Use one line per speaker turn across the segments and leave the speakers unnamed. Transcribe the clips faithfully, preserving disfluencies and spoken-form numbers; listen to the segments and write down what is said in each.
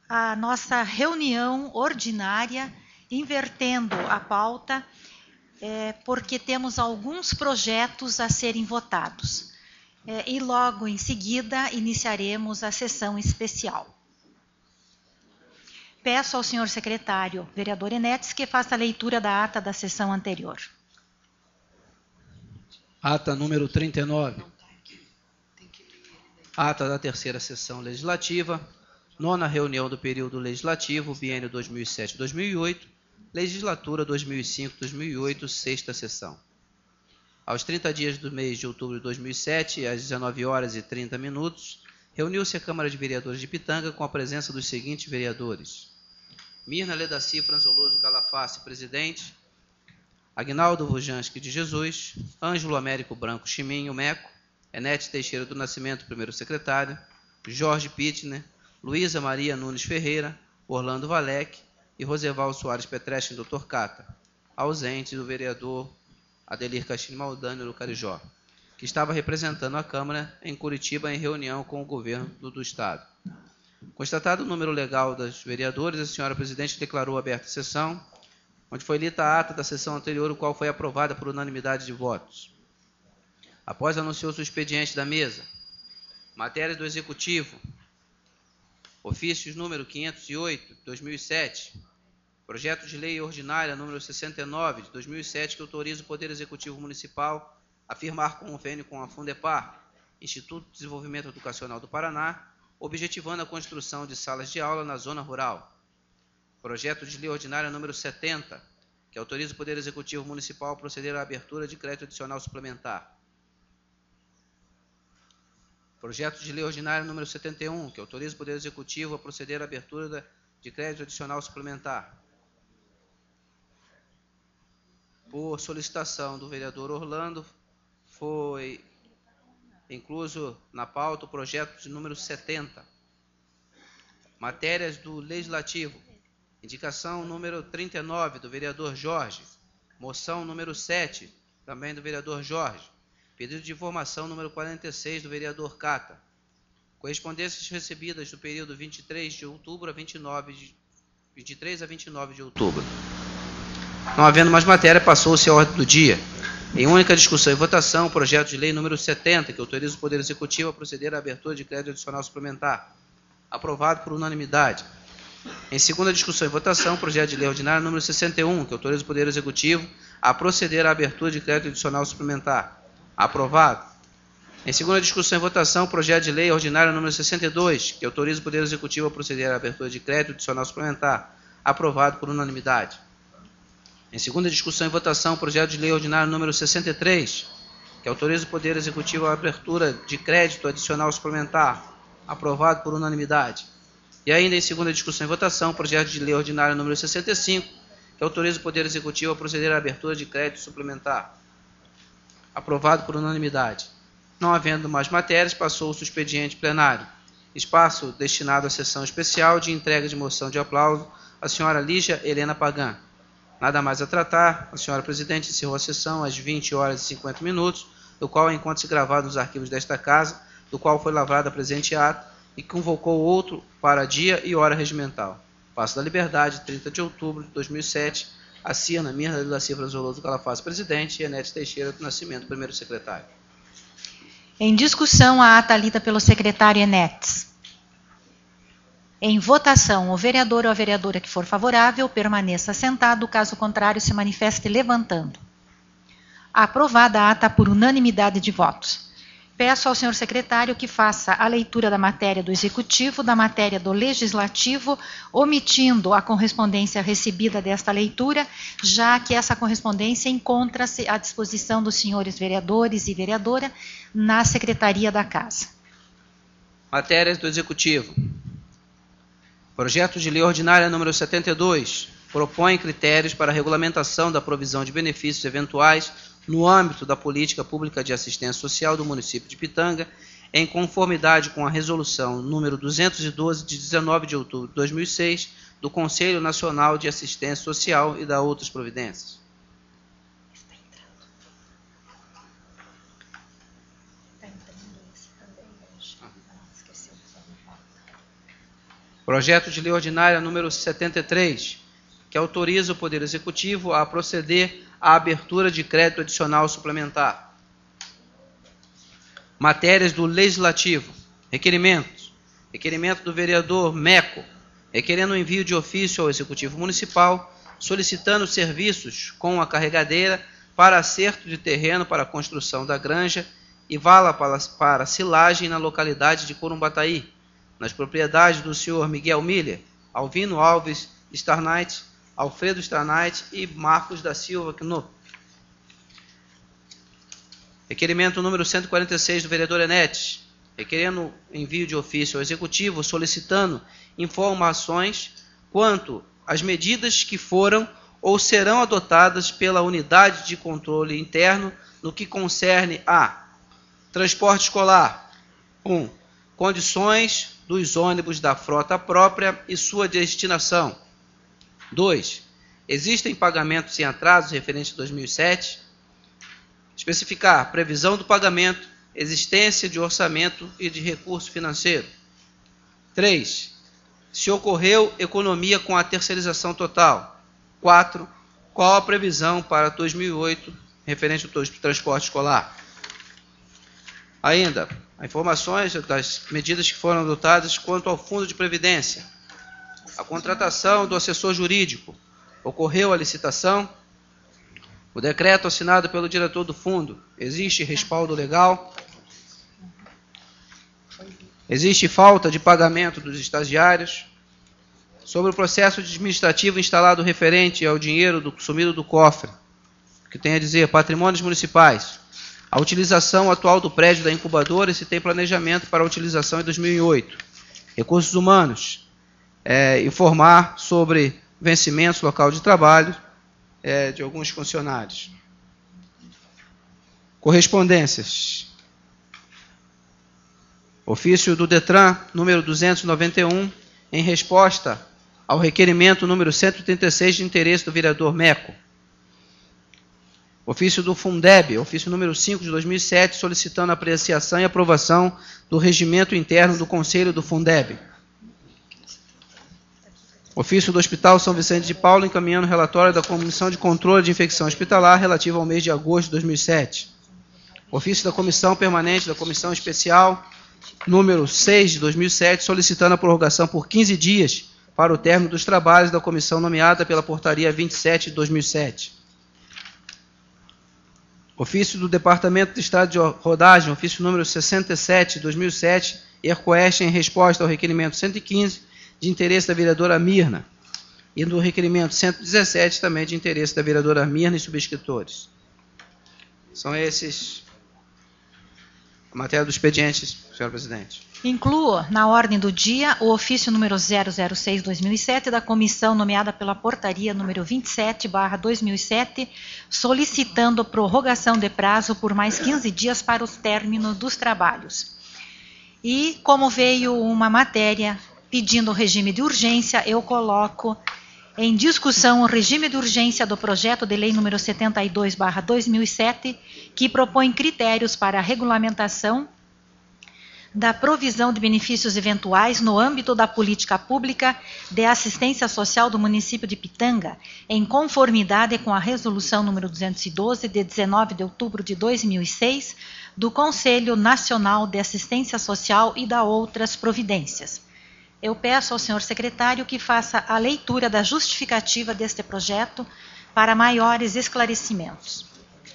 a nossa reunião ordinária, invertendo a pauta, é, porque temos alguns projetos a serem votados. É, e logo em seguida iniciaremos a sessão especial. Peço ao senhor secretário, vereador Enetes, que faça a leitura da ata da sessão anterior.
Ata número trinta e nove. Ata da terceira sessão legislativa, nona reunião do período legislativo, biênio dois mil e sete a dois mil e oito, legislatura dois mil e cinco a dois mil e oito, sexta sessão. Aos trinta dias do mês de outubro de dois mil e sete, às dezenove horas e trinta minutos, reuniu-se a Câmara de Vereadores de Pitanga com a presença dos seguintes vereadores: Mirna Ledaci Franzoloso Calafate, presidente; Agnaldo Vujanski de Jesus; Ângelo Américo Branco Chiminho Meco; Enete Teixeira do Nascimento, primeiro secretário; Jorge Pittner; Luísa Maria Nunes Ferreira; Orlando Valec e Roseval Soares Petreschi, doutor Cata, ausente do vereador Adelir Castilho Maldani do Carijó, que estava representando a Câmara em Curitiba em reunião com o governo do, do Estado. Constatado o número legal dos vereadores, a senhora presidente declarou aberta a sessão, onde foi lida a ata da sessão anterior, o qual foi aprovada por unanimidade de votos. Após anunciou-se o expediente da mesa, matéria do Executivo, ofícios número quinhentos e oito, de dois mil e sete, projeto de lei ordinária número sessenta e nove, de dois mil e sete, que autoriza o Poder Executivo Municipal a firmar convênio com a Fundepar, Instituto de Desenvolvimento Educacional do Paraná, objetivando a construção de salas de aula na zona rural. Projeto de lei ordinária número setenta, que autoriza o Poder Executivo Municipal a proceder à abertura de crédito adicional suplementar. Projeto de lei ordinária número setenta e um, que autoriza o Poder Executivo a proceder à abertura de crédito adicional suplementar. Por solicitação do vereador Orlando, foi incluso na pauta o projeto de número setenta. Matérias do Legislativo. Indicação número trinta e nove, do vereador Jorge. Moção número sete, também do vereador Jorge. Pedido de informação número quarenta e seis, do vereador Cata. Correspondências recebidas do período vinte e três de outubro a vinte e nove de, vinte e três a vinte e nove de outubro. Não havendo mais matéria, passou-se a ordem do dia. Em única discussão e votação, o projeto de lei número setenta, que autoriza o Poder Executivo a proceder à abertura de crédito adicional suplementar. Aprovado por unanimidade. Em segunda discussão e votação, o projeto de lei ordinário número sessenta e um, que autoriza o Poder Executivo a proceder à abertura de crédito adicional suplementar. Aprovado. Em segunda discussão e votação, o projeto de lei ordinário número sessenta e dois, que autoriza o Poder Executivo a proceder à abertura de crédito adicional suplementar. Aprovado por unanimidade. Em segunda discussão e votação, o projeto de lei ordinário número sessenta e três, que autoriza o Poder Executivo a abertura de crédito adicional suplementar. Aprovado por unanimidade. E ainda em segunda discussão e votação, o projeto de lei ordinário número sessenta e cinco, que autoriza o Poder Executivo a proceder à abertura de crédito suplementar. Aprovado por unanimidade. Não havendo mais matérias, passou-se o expediente plenário. Espaço destinado à sessão especial de entrega de moção de aplauso à senhora Lígia Helena Pagan. Nada mais a tratar. A senhora presidente encerrou a sessão às vinte horas e cinquenta minutos, do qual encontra-se gravado nos arquivos desta casa, do qual foi lavrado a presente ato e convocou outro para dia e hora regimental. Paço da Liberdade, trinta de outubro de dois mil e sete, assina Mirna Ledaci Franzoloso Calafate, presidente, e Enete Teixeira do Nascimento, primeiro secretário.
Em discussão, a ata lida pelo secretário Enetes. Em votação, o vereador ou a vereadora que for favorável permaneça sentado, caso contrário se manifeste levantando. Aprovada a ata por unanimidade de votos. Peço ao senhor secretário que faça a leitura da matéria do Executivo, da matéria do Legislativo, omitindo a correspondência recebida desta leitura, já que essa correspondência encontra-se à disposição dos senhores vereadores e vereadora na Secretaria da Casa.
Matérias do Executivo. Projeto de lei ordinária número setenta e dois propõe critérios para a regulamentação da provisão de benefícios eventuais no âmbito da política pública de assistência social do município de Pitanga, em conformidade com a resolução número duzentos e doze, de dezenove de outubro de dois mil e seis, do Conselho Nacional de Assistência Social e da outras providências.
Está entrando. Está entrando esse também hoje. Ah, esqueci de fazer falta.
Projeto de Lei Ordinária número setenta e três, que autoriza o Poder Executivo a proceder à abertura de crédito adicional suplementar. Matérias do Legislativo. Requerimentos. Requerimento do vereador Meco, requerendo o envio de ofício ao Executivo Municipal, solicitando serviços com a carregadeira para acerto de terreno para a construção da granja e vala para, para silagem na localidade de Corumbataí, nas propriedades do senhor Miguel Miller, Alvino Alves Starnight, Alfredo Starnight e Marcos da Silva Knop. Requerimento número cento e quarenta e seis do vereador Enetes, requerendo envio de ofício ao Executivo solicitando informações quanto às medidas que foram ou serão adotadas pela Unidade de Controle Interno no que concerne a transporte escolar. um. Condições dos ônibus da frota própria e sua destinação. dois. Existem pagamentos em atraso referente a dois mil e sete. Especificar previsão do pagamento, existência de orçamento e de recurso financeiro. três. Se ocorreu economia com a terceirização total. quatro. Qual a previsão para dois mil e oito referente ao transporte escolar? Ainda, informações das medidas que foram adotadas quanto ao Fundo de Previdência. A contratação do assessor jurídico. Ocorreu a licitação. O decreto assinado pelo diretor do fundo. Existe respaldo legal. Existe falta de pagamento dos estagiários. Sobre o processo administrativo instalado referente ao dinheiro do, sumido do cofre, que tem a dizer patrimônios municipais, a utilização atual do prédio da incubadora e se tem planejamento para a utilização em dois mil e oito. Recursos humanos, é, informar sobre vencimentos local de trabalho é, de alguns funcionários. Correspondências. Ofício do DETRAN, número duzentos e noventa e um, em resposta ao requerimento número cento e trinta e seis de interesse do vereador Meco. Ofício do Fundeb, ofício número cinco de dois mil e sete, solicitando a apreciação e aprovação do regimento interno do Conselho do Fundeb. Ofício do Hospital São Vicente de Paulo, encaminhando o relatório da Comissão de Controle de Infecção Hospitalar relativo ao mês de agosto de dois mil e sete. Ofício da Comissão Permanente da Comissão Especial, número seis de dois mil e sete, solicitando a prorrogação por quinze dias para o término dos trabalhos da comissão nomeada pela Portaria vinte e sete de dois mil e sete. Ofício do Departamento de Estado de Rodagem, ofício número sessenta e sete de dois mil e sete, ERCOEST, em resposta ao requerimento cento e quinze, de interesse da vereadora Mirna, e do requerimento cento e dezessete, também de interesse da vereadora Mirna e subscritores. São esses a matéria do expediente, senhora presidente.
Incluo na ordem do dia o ofício número zero zero seis barra dois mil e sete da comissão nomeada pela portaria número vinte e sete barra dois mil e sete, solicitando prorrogação de prazo por mais quinze dias para o término dos trabalhos. E como veio uma matéria pedindo regime de urgência, eu coloco em discussão o regime de urgência do projeto de lei número setenta e dois barra dois mil e sete, que propõe critérios para a regulamentação da provisão de benefícios eventuais no âmbito da política pública de assistência social do município de Pitanga, em conformidade com a resolução número duzentos e doze, de dezenove de outubro de dois mil e seis, do Conselho Nacional de Assistência Social e da outras providências. Eu peço ao senhor secretário que faça a leitura da justificativa deste projeto para maiores esclarecimentos.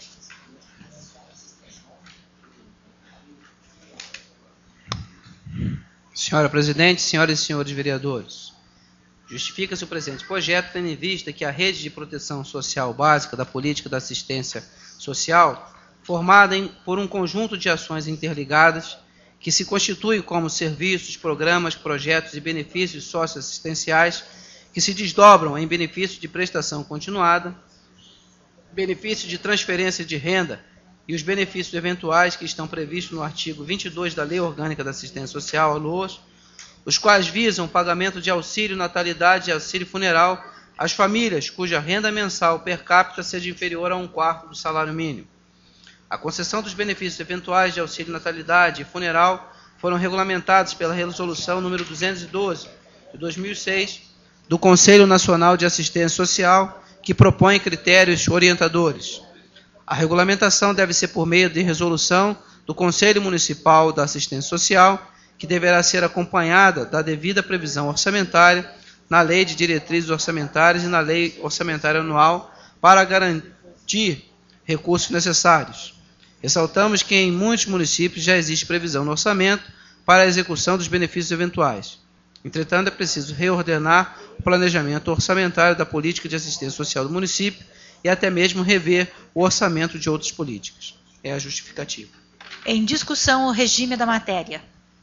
Senhora Presidente, senhoras e senhores vereadores, justifica-se o presente projeto tendo em vista que a rede de proteção social básica da política da assistência social, formada em, por um conjunto de ações interligadas, que se constitui como serviços, programas, projetos e benefícios socioassistenciais que se desdobram em benefício de prestação continuada, benefício de transferência de renda e os benefícios eventuais que estão previstos no artigo vinte e dois da Lei Orgânica da Assistência Social, a LOAS, os quais visam o pagamento de auxílio natalidade e auxílio funeral às famílias cuja renda mensal per capita seja inferior a um quarto do salário mínimo. A concessão dos benefícios eventuais de auxílio natalidade e funeral foram regulamentados pela resolução número duzentos e doze, de dois mil e seis do Conselho Nacional de Assistência Social, que propõe critérios orientadores. A regulamentação deve ser por meio de resolução do Conselho Municipal da Assistência Social, que deverá ser acompanhada da devida previsão orçamentária na Lei de Diretrizes Orçamentárias e na Lei Orçamentária Anual para garantir recursos necessários. Ressaltamos que em muitos municípios já existe previsão no orçamento para a execução dos benefícios eventuais. Entretanto, é preciso reordenar o planejamento orçamentário da política de assistência social do município e até mesmo rever o orçamento de outras políticas. É a justificativa.
Em discussão, o regime da matéria.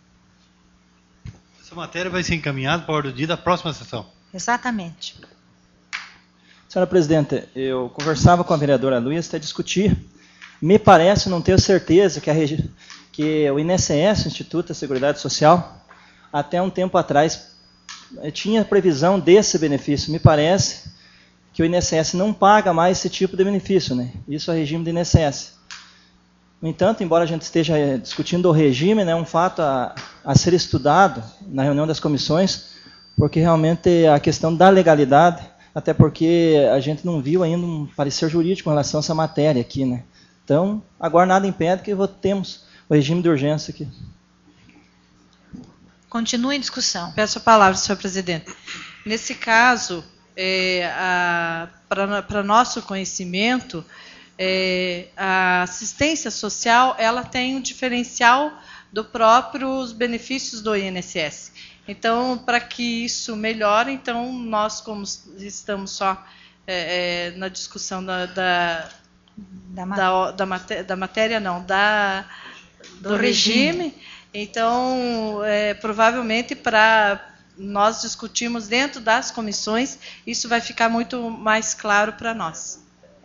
Essa matéria vai ser encaminhada para a ordem do dia da próxima sessão.
Exatamente.
Senhora Presidente, eu conversava com a vereadora Luiz até discutir. Me parece, não tenho certeza, que, a regi... que o I N S S, Instituto da Seguridade Social, até um tempo atrás, tinha previsão desse benefício. Me parece que o I N S S não paga mais esse tipo de benefício, né? Isso é o regime do I N S S. No entanto, embora a gente esteja discutindo o regime, é né, um fato a, a ser estudado na reunião das comissões, porque realmente a questão da legalidade, até porque a gente não viu ainda um parecer jurídico em relação a essa matéria aqui, né? Então, agora nada impede que votemos o regime de urgência aqui.
Continua em discussão.
Peço a palavra, senhor presidente. Nesse caso, é, para nosso conhecimento, é, a assistência social ela tem um diferencial do próprios benefícios do I N S S. Então, para que isso melhore, então nós, como estamos só é, é, na discussão da, da, da, da, da, matéria, da matéria, não, da, do, do regime, regime, então, é, provavelmente, para nós discutirmos dentro das comissões, isso vai ficar muito mais claro para nós.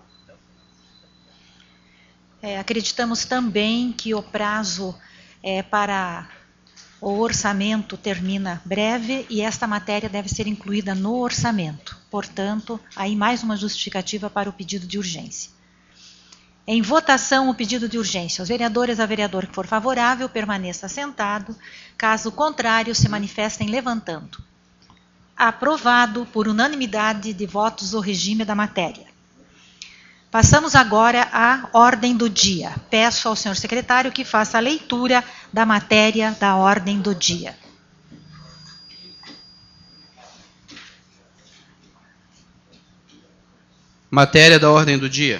É, acreditamos também que o prazo é, para o orçamento termina breve e esta matéria deve ser incluída no orçamento. Portanto, aí mais uma justificativa para o pedido de urgência. Em votação, o pedido de urgência. Os vereadores, a vereador que for favorável, permaneça sentado. Caso contrário, se manifestem levantando. Aprovado por unanimidade de votos o regime da matéria. Passamos agora à ordem do dia. Peço ao senhor secretário que faça a leitura da matéria da ordem do dia.
Matéria da ordem do dia.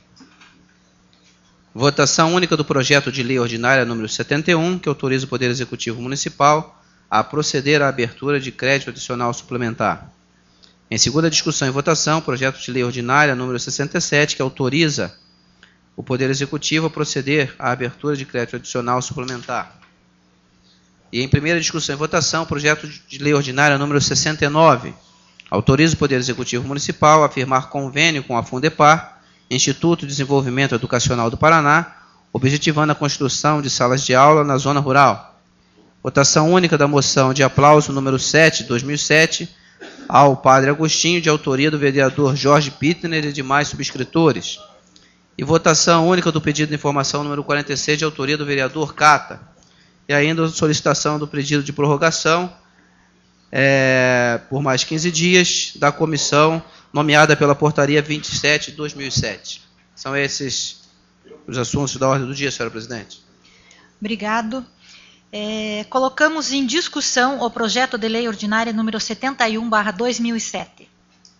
Votação única do projeto de lei ordinária número setenta e um, que autoriza o Poder Executivo Municipal a proceder à abertura de crédito adicional suplementar. Em segunda discussão e votação, projeto de lei ordinária número sessenta e sete, que autoriza o Poder Executivo a proceder à abertura de crédito adicional suplementar. E em primeira discussão e votação, projeto de lei ordinária número sessenta e nove, autoriza o Poder Executivo Municipal a firmar convênio com a Fundepar, Instituto de Desenvolvimento Educacional do Paraná, objetivando a construção de salas de aula na zona rural. Votação única da moção de aplauso número sete, dois mil e sete, ao Padre Agostinho, de autoria do vereador Jorge Pittner e demais subscritores. E votação única do pedido de informação número quarenta e seis, de autoria do vereador Cata. E ainda a solicitação do pedido de prorrogação é, por mais quinze dias da comissão nomeada pela portaria vinte e sete de dois mil e sete. São esses os assuntos da ordem do dia, senhora presidente.
Obrigado. É, colocamos em discussão o projeto de lei ordinária número setenta e um barra dois mil e sete.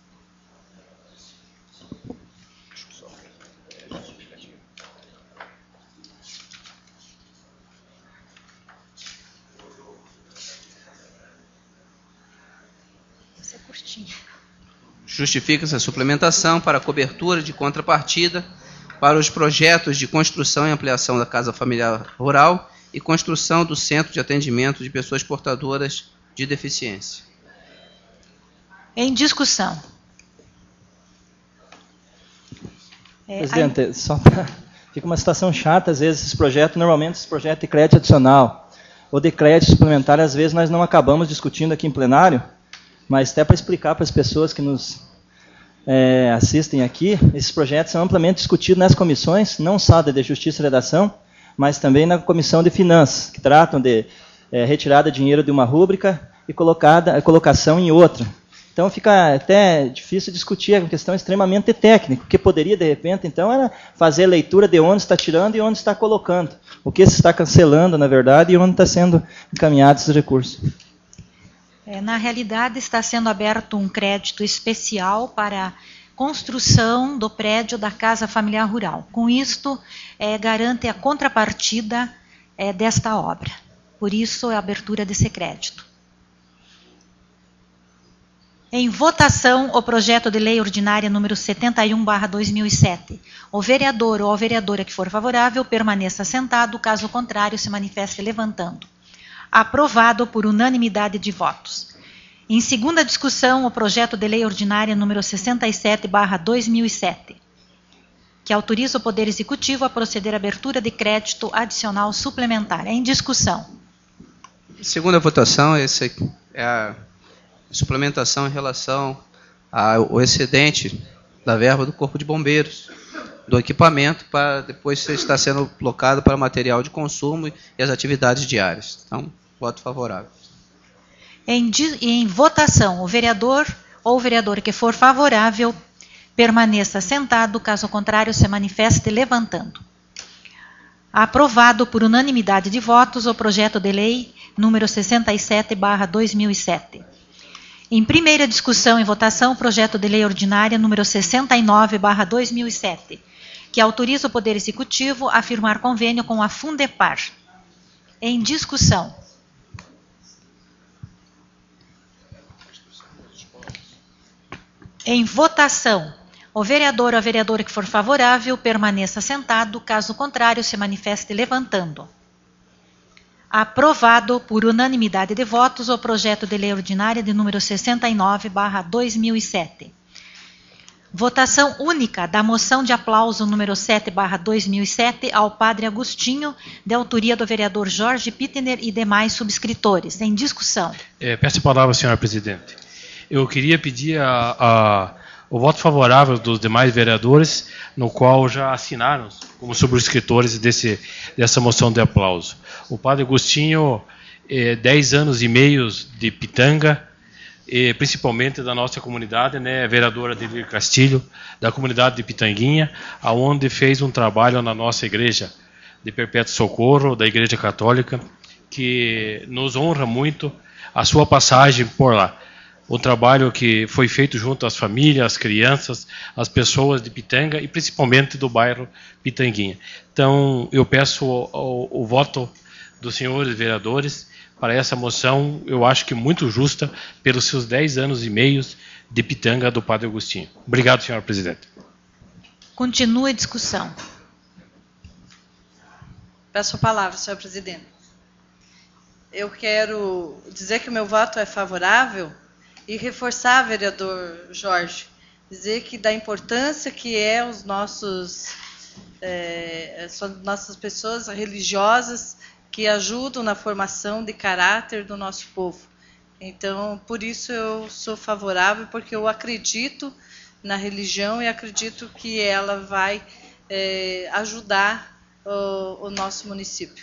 Essa é curtinha.
Justifica-se a suplementação para a cobertura de contrapartida para os projetos de construção e ampliação da Casa Familiar Rural e construção do Centro de Atendimento de Pessoas Portadoras de Deficiência.
Em discussão. É,
Presidente,
aí...
só pra... fica uma situação chata, às vezes, esses projetos, normalmente esses projetos de crédito adicional ou de crédito suplementar, às vezes nós não acabamos discutindo aqui em plenário, mas até para explicar para as pessoas que nos é, assistem aqui, esses projetos são amplamente discutidos nas comissões, não só da de Justiça e Redação, mas também na Comissão de Finanças, que tratam de é, retirada de dinheiro de uma rúbrica e colocada, colocação em outra. Então fica até difícil discutir, é uma questão extremamente técnica, o que poderia, de repente, então, era fazer a leitura de onde está tirando e onde está colocando. O que se está cancelando, na verdade, e onde está sendo encaminhado esses recursos.
É, na realidade, está sendo aberto um crédito especial para construção do prédio da Casa Familiar Rural. Com isto, é, garante a contrapartida é, desta obra. Por isso, a abertura desse crédito. Em votação, o projeto de lei ordinária número setenta e um barra dois mil e sete. O vereador ou a vereadora que for favorável permaneça sentado, caso contrário se manifeste levantando. Aprovado por unanimidade de votos. Em segunda discussão, o projeto de lei ordinária número sessenta e sete barra dois mil e sete, que autoriza o Poder Executivo a proceder à abertura de crédito adicional suplementar. Em discussão.
Segunda votação, esse é a suplementação em relação ao excedente da verba do Corpo de Bombeiros, do equipamento, para depois estar sendo colocado para material de consumo e as atividades diárias. Então, voto favorável.
Em, em votação, o vereador ou vereadora que for favorável permaneça sentado, caso contrário se manifeste levantando. Aprovado por unanimidade de votos o projeto de lei número sessenta e sete barra dois mil e sete. Em primeira discussão e votação, o projeto de lei ordinária número sessenta e nove barra dois mil e sete, que autoriza o Poder Executivo a firmar convênio com a Fundepar. Em discussão. Em votação, o vereador ou a vereadora que for favorável permaneça sentado, caso contrário se manifeste levantando. Aprovado por unanimidade de votos o projeto de lei ordinária de número sessenta e nove barra dois mil e sete. Votação única da moção de aplauso número sete barra dois mil e sete ao Padre Agostinho, de autoria do vereador Jorge Pittner e demais subscritores. Em discussão.
É, peço a palavra, senhora presidente. Eu queria pedir a, a, o voto favorável dos demais vereadores, no qual já assinaram como subscritores desse, dessa moção de aplauso. O Padre Agostinho, é, dez anos e meio de Pitanga, e principalmente da nossa comunidade, né, vereadora Adelir Castilho, da comunidade de Pitanguinha, aonde fez um trabalho na nossa igreja de Perpétuo Socorro, da Igreja Católica, que nos honra muito a sua passagem por lá. O trabalho que foi feito junto às famílias, às crianças, às pessoas de Pitanga e principalmente do bairro Pitanguinha. Então, eu peço o, o, o voto dos senhores vereadores para essa moção, eu acho que muito justa, pelos seus dez anos e meio de Pitanga do Padre Agostinho. Obrigado, senhora presidente.
Continua a discussão.
Peço a palavra, senhora presidente. Eu quero dizer que o meu voto é favorável e reforçar, vereador Jorge, dizer que da importância que é os nossos, é, nossas pessoas religiosas que ajudam na formação de caráter do nosso povo. Então, por isso eu sou favorável, porque eu acredito na religião e acredito que ela vai é, ajudar o, o nosso município.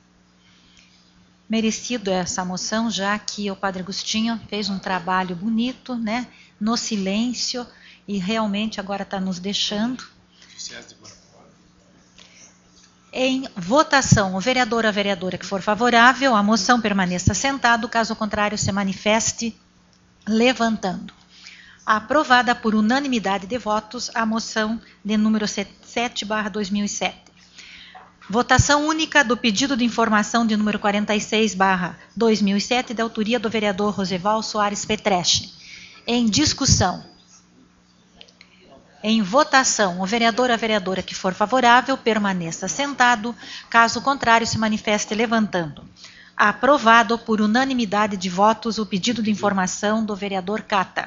Merecido essa moção, já que o Padre Agostinho fez um trabalho bonito, né, no silêncio, e realmente agora está nos deixando. Em votação, o vereador ou a vereadora que for favorável, a moção permaneça sentado, caso contrário se manifeste levantando. Aprovada por unanimidade de votos a moção de número sete barra dois mil e sete. Votação única do pedido de informação de número quarenta e seis barra dois mil e sete, de autoria do vereador Roseval Soares Petreche. Em discussão. Em votação, o vereador ou a vereadora que for favorável permaneça sentado, caso contrário se manifeste levantando. Aprovado por unanimidade de votos o pedido de informação do vereador Cata.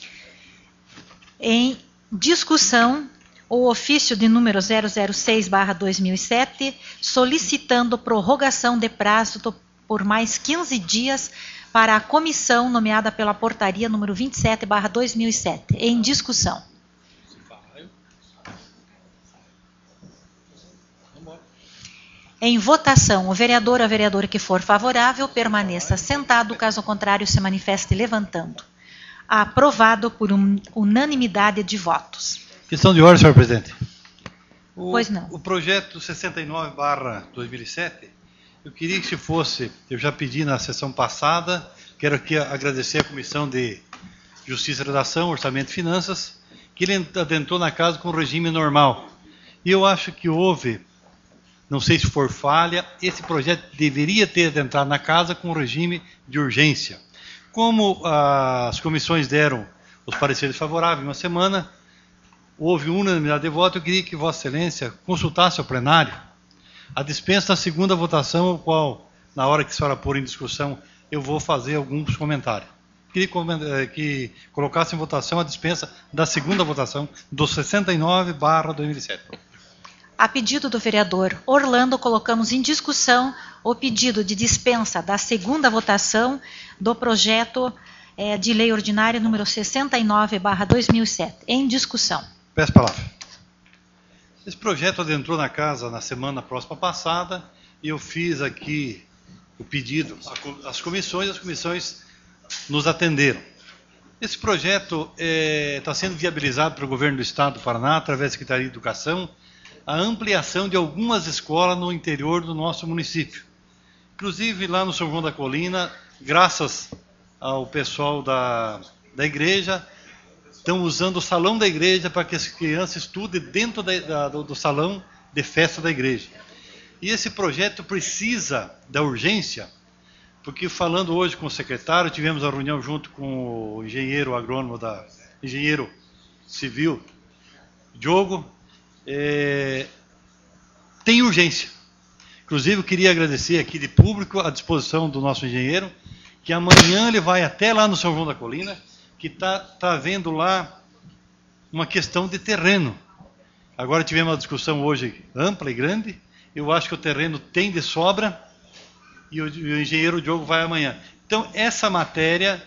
Em discussão, o ofício de número zero zero seis barra dois mil e sete, solicitando prorrogação de prazo do, por mais quinze dias para a comissão nomeada pela portaria número vinte e sete barra dois mil e sete. Em discussão. Em votação, o vereador ou a vereadora que for favorável permaneça sentado, caso contrário se manifeste levantando. Aprovado por um, unanimidade de votos.
Questão de ordem, senhor presidente. O,
Pois não.
O projeto sessenta e nove barra dois mil e sete, eu queria que se fosse, eu já pedi na sessão passada, quero aqui agradecer à Comissão de Justiça e Redação, Orçamento e Finanças, que ele adentrou na casa com o regime normal. E eu acho que houve, não sei se for falha, esse projeto deveria ter adentrado na casa com o regime de urgência. Como ah, as comissões deram os pareceres favoráveis em uma semana, houve unanimidade de voto, eu queria que Vossa Excelência consultasse ao plenário a dispensa da segunda votação, o qual, na hora que a senhora pôr em discussão, eu vou fazer alguns comentários. Queria que colocasse em votação a dispensa da segunda votação do sessenta e nove barra dois mil e sete.
A pedido do vereador Orlando, colocamos em discussão o pedido de dispensa da segunda votação do projeto eh, de lei ordinária número sessenta e nove barra dois mil e sete. Em discussão.
Peço a palavra. Esse projeto adentrou na casa na semana próxima passada e eu fiz aqui o pedido às comissões, as comissões nos atenderam. Esse projeto está é, sendo viabilizado pelo governo do Estado do Paraná, através da Secretaria de Educação, a ampliação de algumas escolas no interior do nosso município. Inclusive lá no São João da Colina, graças ao pessoal da, da igreja, estão usando o salão da igreja para que as crianças estudem dentro da, da, do, do salão de festa da igreja. E esse projeto precisa da urgência, porque falando hoje com o secretário, tivemos a reunião junto com o engenheiro agrônomo, da engenheiro civil, Diogo, é, tem urgência. Inclusive, eu queria agradecer aqui de público a disposição do nosso engenheiro, que amanhã ele vai até lá no São João da Colina, que está tá havendo lá uma questão de terreno. Agora tivemos uma discussão hoje ampla e grande, eu acho que o terreno tem de sobra, e o, e o engenheiro Diogo vai amanhã. Então, essa matéria,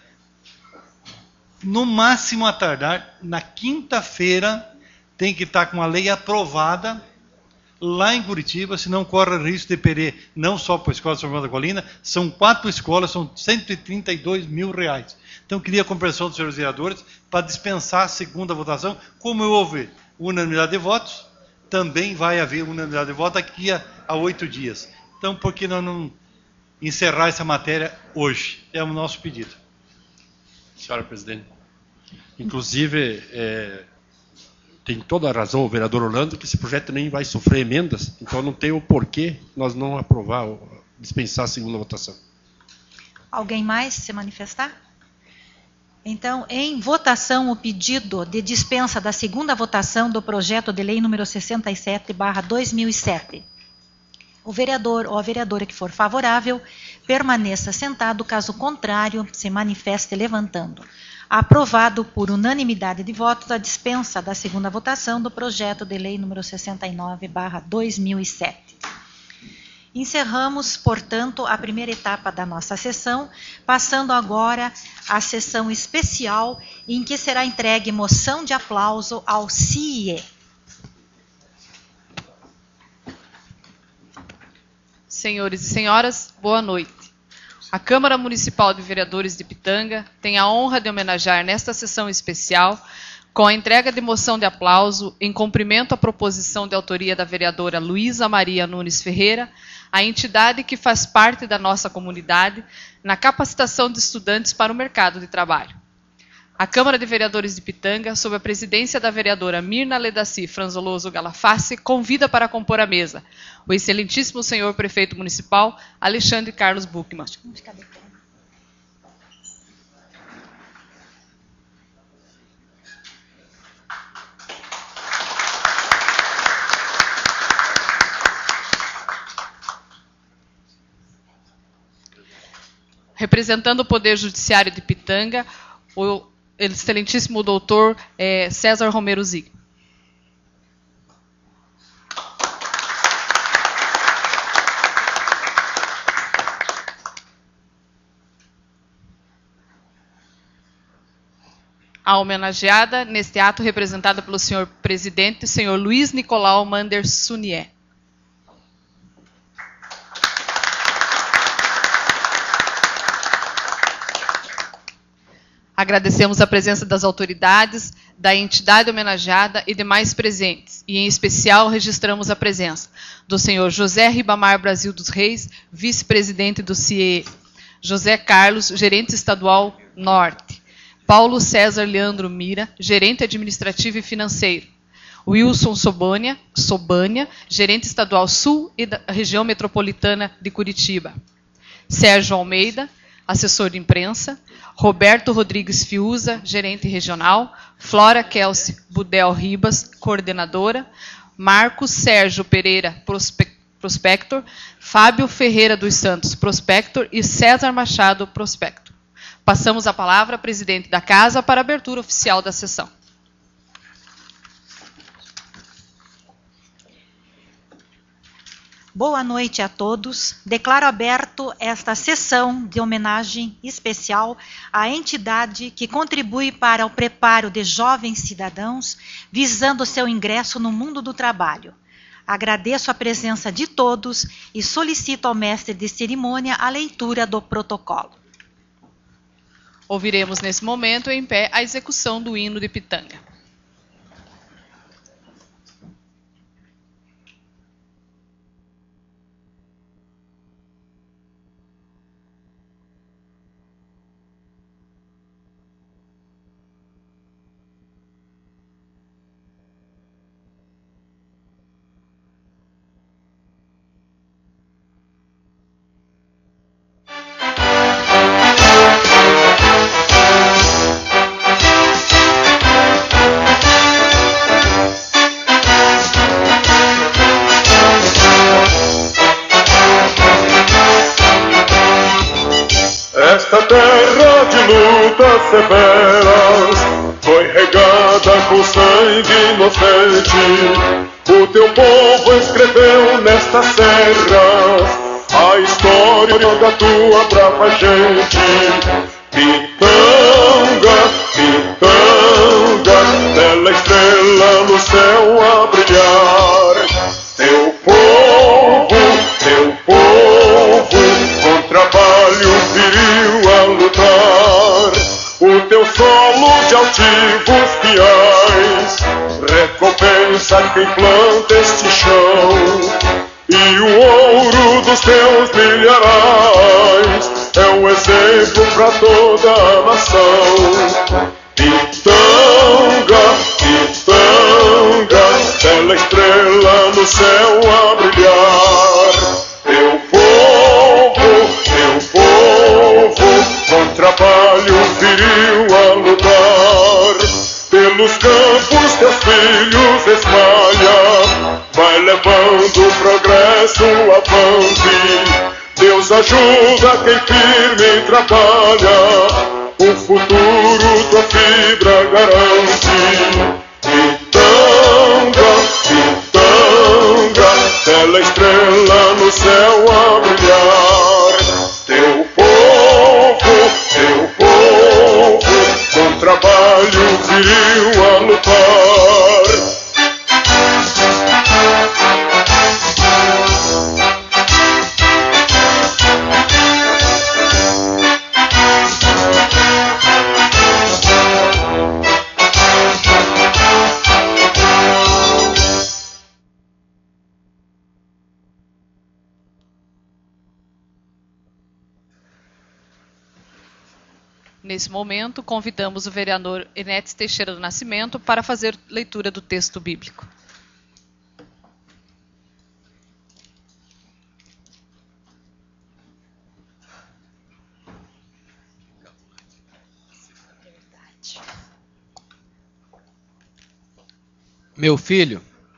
no máximo a tardar, na quinta-feira, tem que estar com a lei aprovada lá em Curitiba, senão corre risco de perder, não só para a Escola de São João da Colina, são quatro escolas, são cento e trinta e dois mil reais. Então, eu queria a compreensão dos senhores vereadores para dispensar a segunda votação. Como houve unanimidade de votos, também vai haver unanimidade de votos daqui a, a oito dias. Então, por que nós não encerrar essa matéria hoje? É o nosso pedido.
Senhora Presidente, inclusive, é, tem toda a razão o vereador Orlando que esse projeto nem vai sofrer emendas, então não tem o porquê nós não aprovar, dispensar a segunda votação.
Alguém mais se manifestar? Então, em votação, o pedido de dispensa da segunda votação do projeto de lei número sessenta e sete barra dois mil e sete. O vereador ou a vereadora que for favorável, permaneça sentado, caso contrário, se manifeste levantando. Aprovado por unanimidade de votos a dispensa da segunda votação do projeto de lei número sessenta e nove barra dois mil e sete. Encerramos, portanto, a primeira etapa da nossa sessão, passando agora à sessão especial, em que será entregue moção de aplauso ao C I E.
Senhores e senhoras, boa noite. A Câmara Municipal de Vereadores de Pitanga tem a honra de homenagear nesta sessão especial, com a entrega de moção de aplauso, em cumprimento à proposição de autoria da vereadora Luísa Maria Nunes Ferreira, a entidade que faz parte da nossa comunidade na capacitação de estudantes para o mercado de trabalho. A Câmara de Vereadores de Pitanga, sob a presidência da vereadora Mirna Ledaci Franzoloso Galafassi, convida para compor a mesa o excelentíssimo senhor prefeito municipal, Alexandre Carlos Buchmann. Representando o Poder Judiciário de Pitanga, o excelentíssimo doutor é, César Romero Zig. A homenageada neste ato representada pelo senhor presidente, senhor Luiz Nicolau Mander Sunier. Agradecemos a presença das autoridades, da entidade homenageada e demais presentes, e em especial registramos a presença do senhor José Ribamar Brasil dos Reis, vice-presidente do C I E, José Carlos, gerente estadual Norte, Paulo César Leandro Mira, gerente administrativo e financeiro, Wilson Sobânia, Sobânia, gerente estadual Sul e da região metropolitana de Curitiba, Sérgio Almeida, assessor de imprensa, Roberto Rodrigues Fiuza, gerente regional, Flora Kelsey Budel Ribas, coordenadora, Marcos Sérgio Pereira, prospector, Fábio Ferreira dos Santos, prospector, e César Machado, prospector. Passamos a palavra ao presidente da Casa para a abertura oficial da sessão.
Boa noite a todos. Declaro aberto esta sessão de homenagem especial à entidade que contribui para o preparo de jovens cidadãos visando seu ingresso no mundo do trabalho. Agradeço a presença de todos e solicito ao mestre de cerimônia a leitura do protocolo.
Ouviremos nesse momento em pé a execução do hino de Pitanga.
Esta terra de lutas severas foi regada com sangue inocente. O teu povo escreveu nestas serras a história da tua brava gente. Pitanga, Pitanga, bela estrela no céu a brilhar. Teu povo, teu povo, com trabalho viril a lutar. O teu solo de altivos piais recompensa quem planta este chão. E o ouro dos teus milharais é um exemplo para toda a nação. Pitanga, Pitanga, bela estrela no céu a brilhar. Teu povo, teu povo, com trabalho viril a lutar. Pelos campos teus filhos espalha, vai levando o progresso avante. Deus ajuda quem firme trabalha, o futuro tua fibra garante. Pitanga, Pitanga, bela estrela no céu a brilhar. Teu povo, teu povo, com trabalho viril a lutar.
Nesse momento, convidamos o vereador Enéas Teixeira do Nascimento para fazer leitura do texto bíblico.
Meu filho,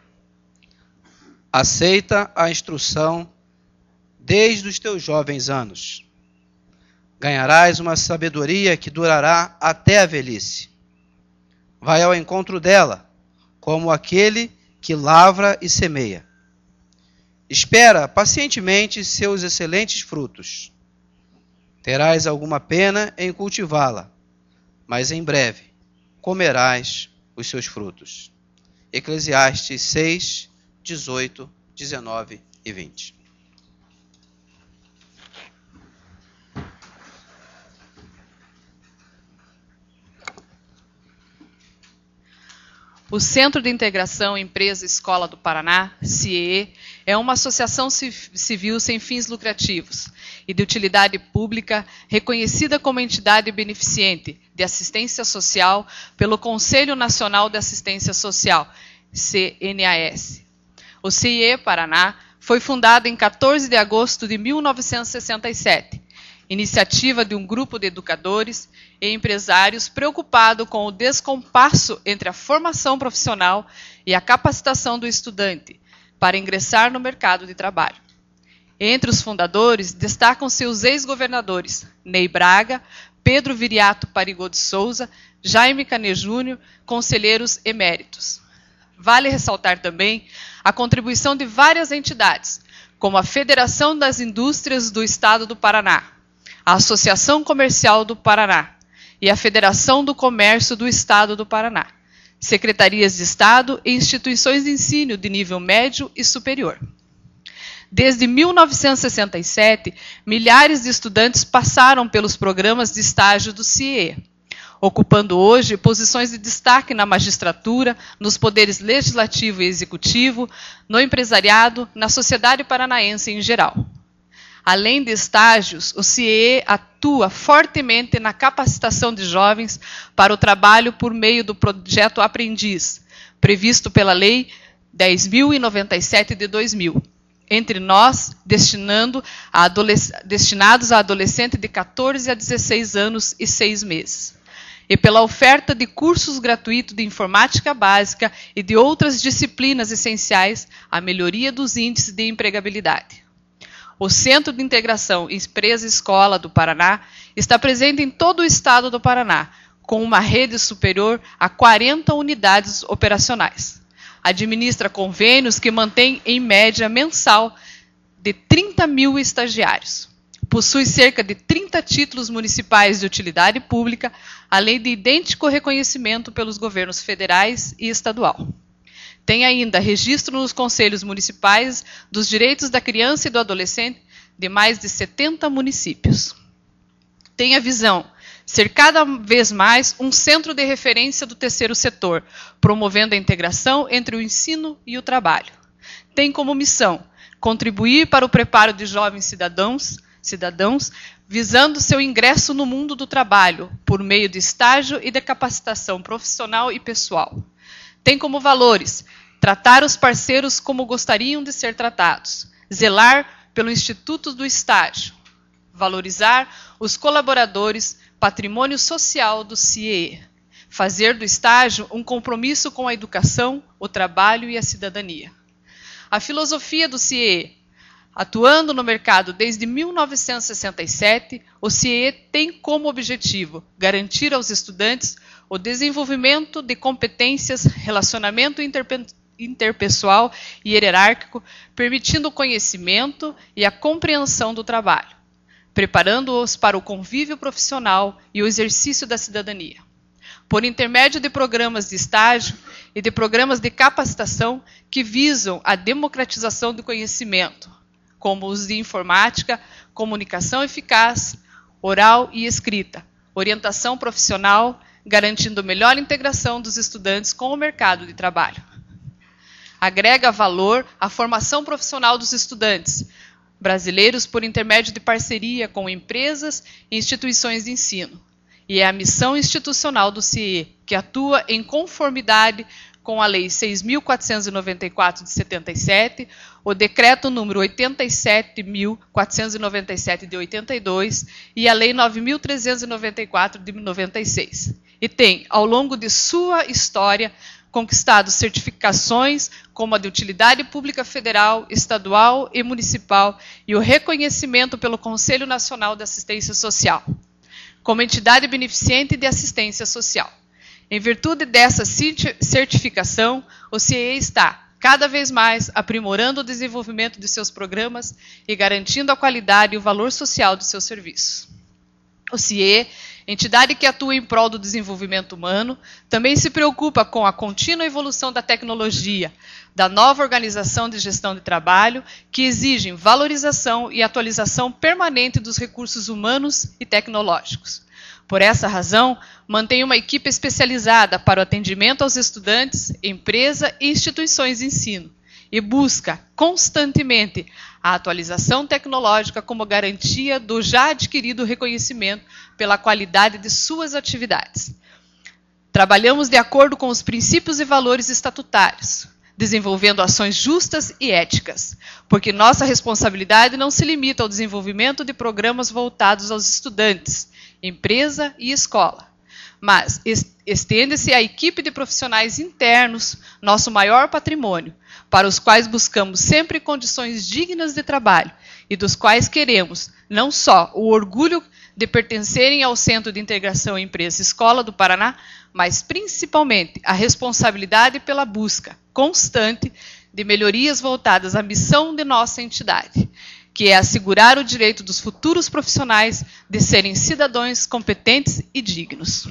aceita a instrução desde os teus jovens anos. Ganharás uma sabedoria que durará até a velhice. Vai ao encontro dela, como aquele que lavra e semeia. Espera pacientemente seus excelentes frutos. Terás alguma pena em cultivá-la, mas em breve comerás os seus frutos. Eclesiastes seis, dezoito, dezenove e vinte.
O Centro de Integração Empresa Escola do Paraná, C I E, é uma associação civil sem fins lucrativos e de utilidade pública reconhecida como entidade beneficente de assistência social pelo Conselho Nacional de Assistência Social, C N A S. O C I E Paraná foi fundado em quatorze de agosto de mil novecentos e sessenta e sete, iniciativa de um grupo de educadores e empresários preocupado com o descompasso entre a formação profissional e a capacitação do estudante para ingressar no mercado de trabalho. Entre os fundadores destacam-se os ex-governadores Ney Braga, Pedro Viriato Parigô de Souza, Jaime Canet Júnior, conselheiros eméritos. Vale ressaltar também a contribuição de várias entidades, como a Federação das Indústrias do Estado do Paraná, a Associação Comercial do Paraná e a Federação do Comércio do Estado do Paraná, secretarias de Estado e instituições de ensino de nível médio e superior. Desde mil novecentos e sessenta e sete, milhares de estudantes passaram pelos programas de estágio do C I E, ocupando hoje posições de destaque na magistratura, nos poderes legislativo e executivo, no empresariado, na sociedade paranaense em geral. Além de estágios, o C I E atua fortemente na capacitação de jovens para o trabalho por meio do projeto Aprendiz, previsto pela Lei dez mil e noventa e sete de dois mil. Entre nós, destinando a destinados a adolescente de quatorze a dezesseis anos e seis meses. E pela oferta de cursos gratuitos de informática básica e de outras disciplinas essenciais à melhoria dos índices de empregabilidade. O Centro de Integração Empresa-Escola do Paraná está presente em todo o estado do Paraná, com uma rede superior a quarenta unidades operacionais. Administra convênios que mantêm, em média mensal, de trinta mil estagiários. Possui cerca de trinta títulos municipais de utilidade pública, além de idêntico reconhecimento pelos governos federais e estadual. Tem ainda registro nos conselhos municipais dos direitos da criança e do adolescente de mais de setenta municípios. Tem a visão ser cada vez mais um centro de referência do terceiro setor, promovendo a integração entre o ensino e o trabalho. Tem como missão contribuir para o preparo de jovens cidadãos, cidadãos visando seu ingresso no mundo do trabalho, por meio de estágio e de capacitação profissional e pessoal. Tem como valores tratar os parceiros como gostariam de ser tratados, zelar pelo Instituto do Estágio, valorizar os colaboradores, patrimônio social do C I E, fazer do estágio um compromisso com a educação, o trabalho e a cidadania. A filosofia do C I E, atuando no mercado desde mil novecentos e sessenta e sete, o C I E tem como objetivo garantir aos estudantes o desenvolvimento de competências, relacionamento interpe- interpessoal e hierárquico, permitindo o conhecimento e a compreensão do trabalho, preparando-os para o convívio profissional e o exercício da cidadania. Por intermédio de programas de estágio e de programas de capacitação que visam a democratização do conhecimento, como os de informática, comunicação eficaz, oral e escrita, orientação profissional, garantindo melhor integração dos estudantes com o mercado de trabalho. Agrega valor à formação profissional dos estudantes brasileiros por intermédio de parceria com empresas e instituições de ensino. E é a missão institucional do C I E, que atua em conformidade com a Lei seis mil quatrocentos e noventa e quatro de setenta e sete, o Decreto número oitenta e sete mil quatrocentos e noventa e sete de oitenta e dois e a Lei nove mil trezentos e noventa e quatro de noventa e seis. E tem, ao longo de sua história, conquistado certificações como a de utilidade pública federal, estadual e municipal e o reconhecimento pelo Conselho Nacional de Assistência Social, como entidade beneficente de assistência social. Em virtude dessa certificação, o C I E está, cada vez mais, aprimorando o desenvolvimento de seus programas e garantindo a qualidade e o valor social de seus serviços. O C I E, entidade que atua em prol do desenvolvimento humano, também se preocupa com a contínua evolução da tecnologia, da nova organização de gestão de trabalho, que exigem valorização e atualização permanente dos recursos humanos e tecnológicos. Por essa razão, mantém uma equipe especializada para o atendimento aos estudantes, empresa e instituições de ensino, e busca constantemente a atualização tecnológica como garantia do já adquirido reconhecimento pela qualidade de suas atividades. Trabalhamos de acordo com os princípios e valores estatutários, desenvolvendo ações justas e éticas, porque nossa responsabilidade não se limita ao desenvolvimento de programas voltados aos estudantes, empresa e escola, mas estende-se à equipe de profissionais internos, nosso maior patrimônio, para os quais buscamos sempre condições dignas de trabalho e dos quais queremos não só o orgulho de pertencerem ao Centro de Integração Empresa-Escola do Paraná, mas principalmente a responsabilidade pela busca constante de melhorias voltadas à missão de nossa entidade, que é assegurar o direito dos futuros profissionais de serem cidadãos competentes e dignos.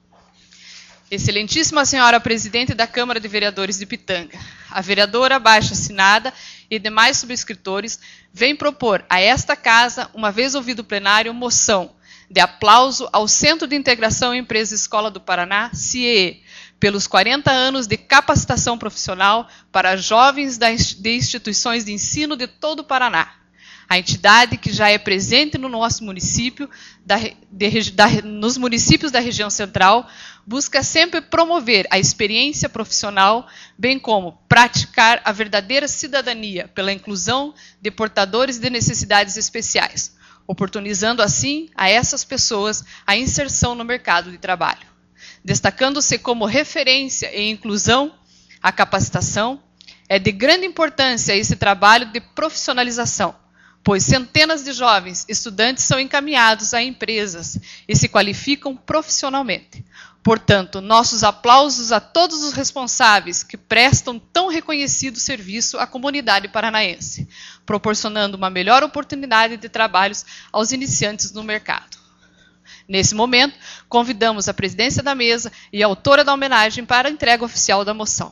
Excelentíssima Senhora Presidente da Câmara de Vereadores de Pitanga, a vereadora abaixo-assinada e demais subscritores vem propor a esta Casa, uma vez ouvido o plenário, moção de aplauso ao Centro de Integração Empresa Escola do Paraná, C I E, pelos quarenta anos de capacitação profissional para jovens de instituições de ensino de todo o Paraná. A entidade que já é presente no nosso município, da, de, da, nos municípios da região central, busca sempre promover a experiência profissional, bem como praticar a verdadeira cidadania pela inclusão de portadores de necessidades especiais, oportunizando assim a essas pessoas a inserção no mercado de trabalho. Destacando-se como referência em inclusão, a capacitação é de grande importância esse trabalho de profissionalização, pois centenas de jovens estudantes são encaminhados a empresas e se qualificam profissionalmente. Portanto, nossos aplausos a todos os responsáveis que prestam tão reconhecido serviço à comunidade paranaense, proporcionando uma melhor oportunidade de trabalhos aos iniciantes no mercado. Nesse momento, convidamos a presidência da mesa e a autora da homenagem para a entrega oficial da moção.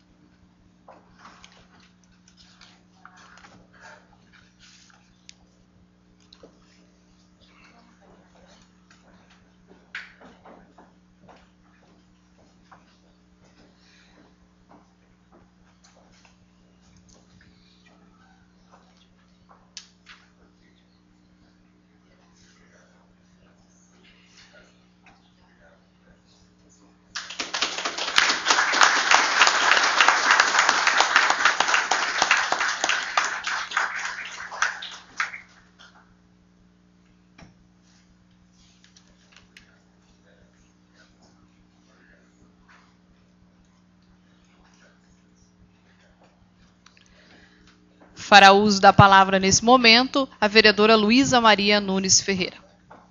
Fará uso da palavra nesse momento a vereadora Luísa Maria Nunes Ferreira.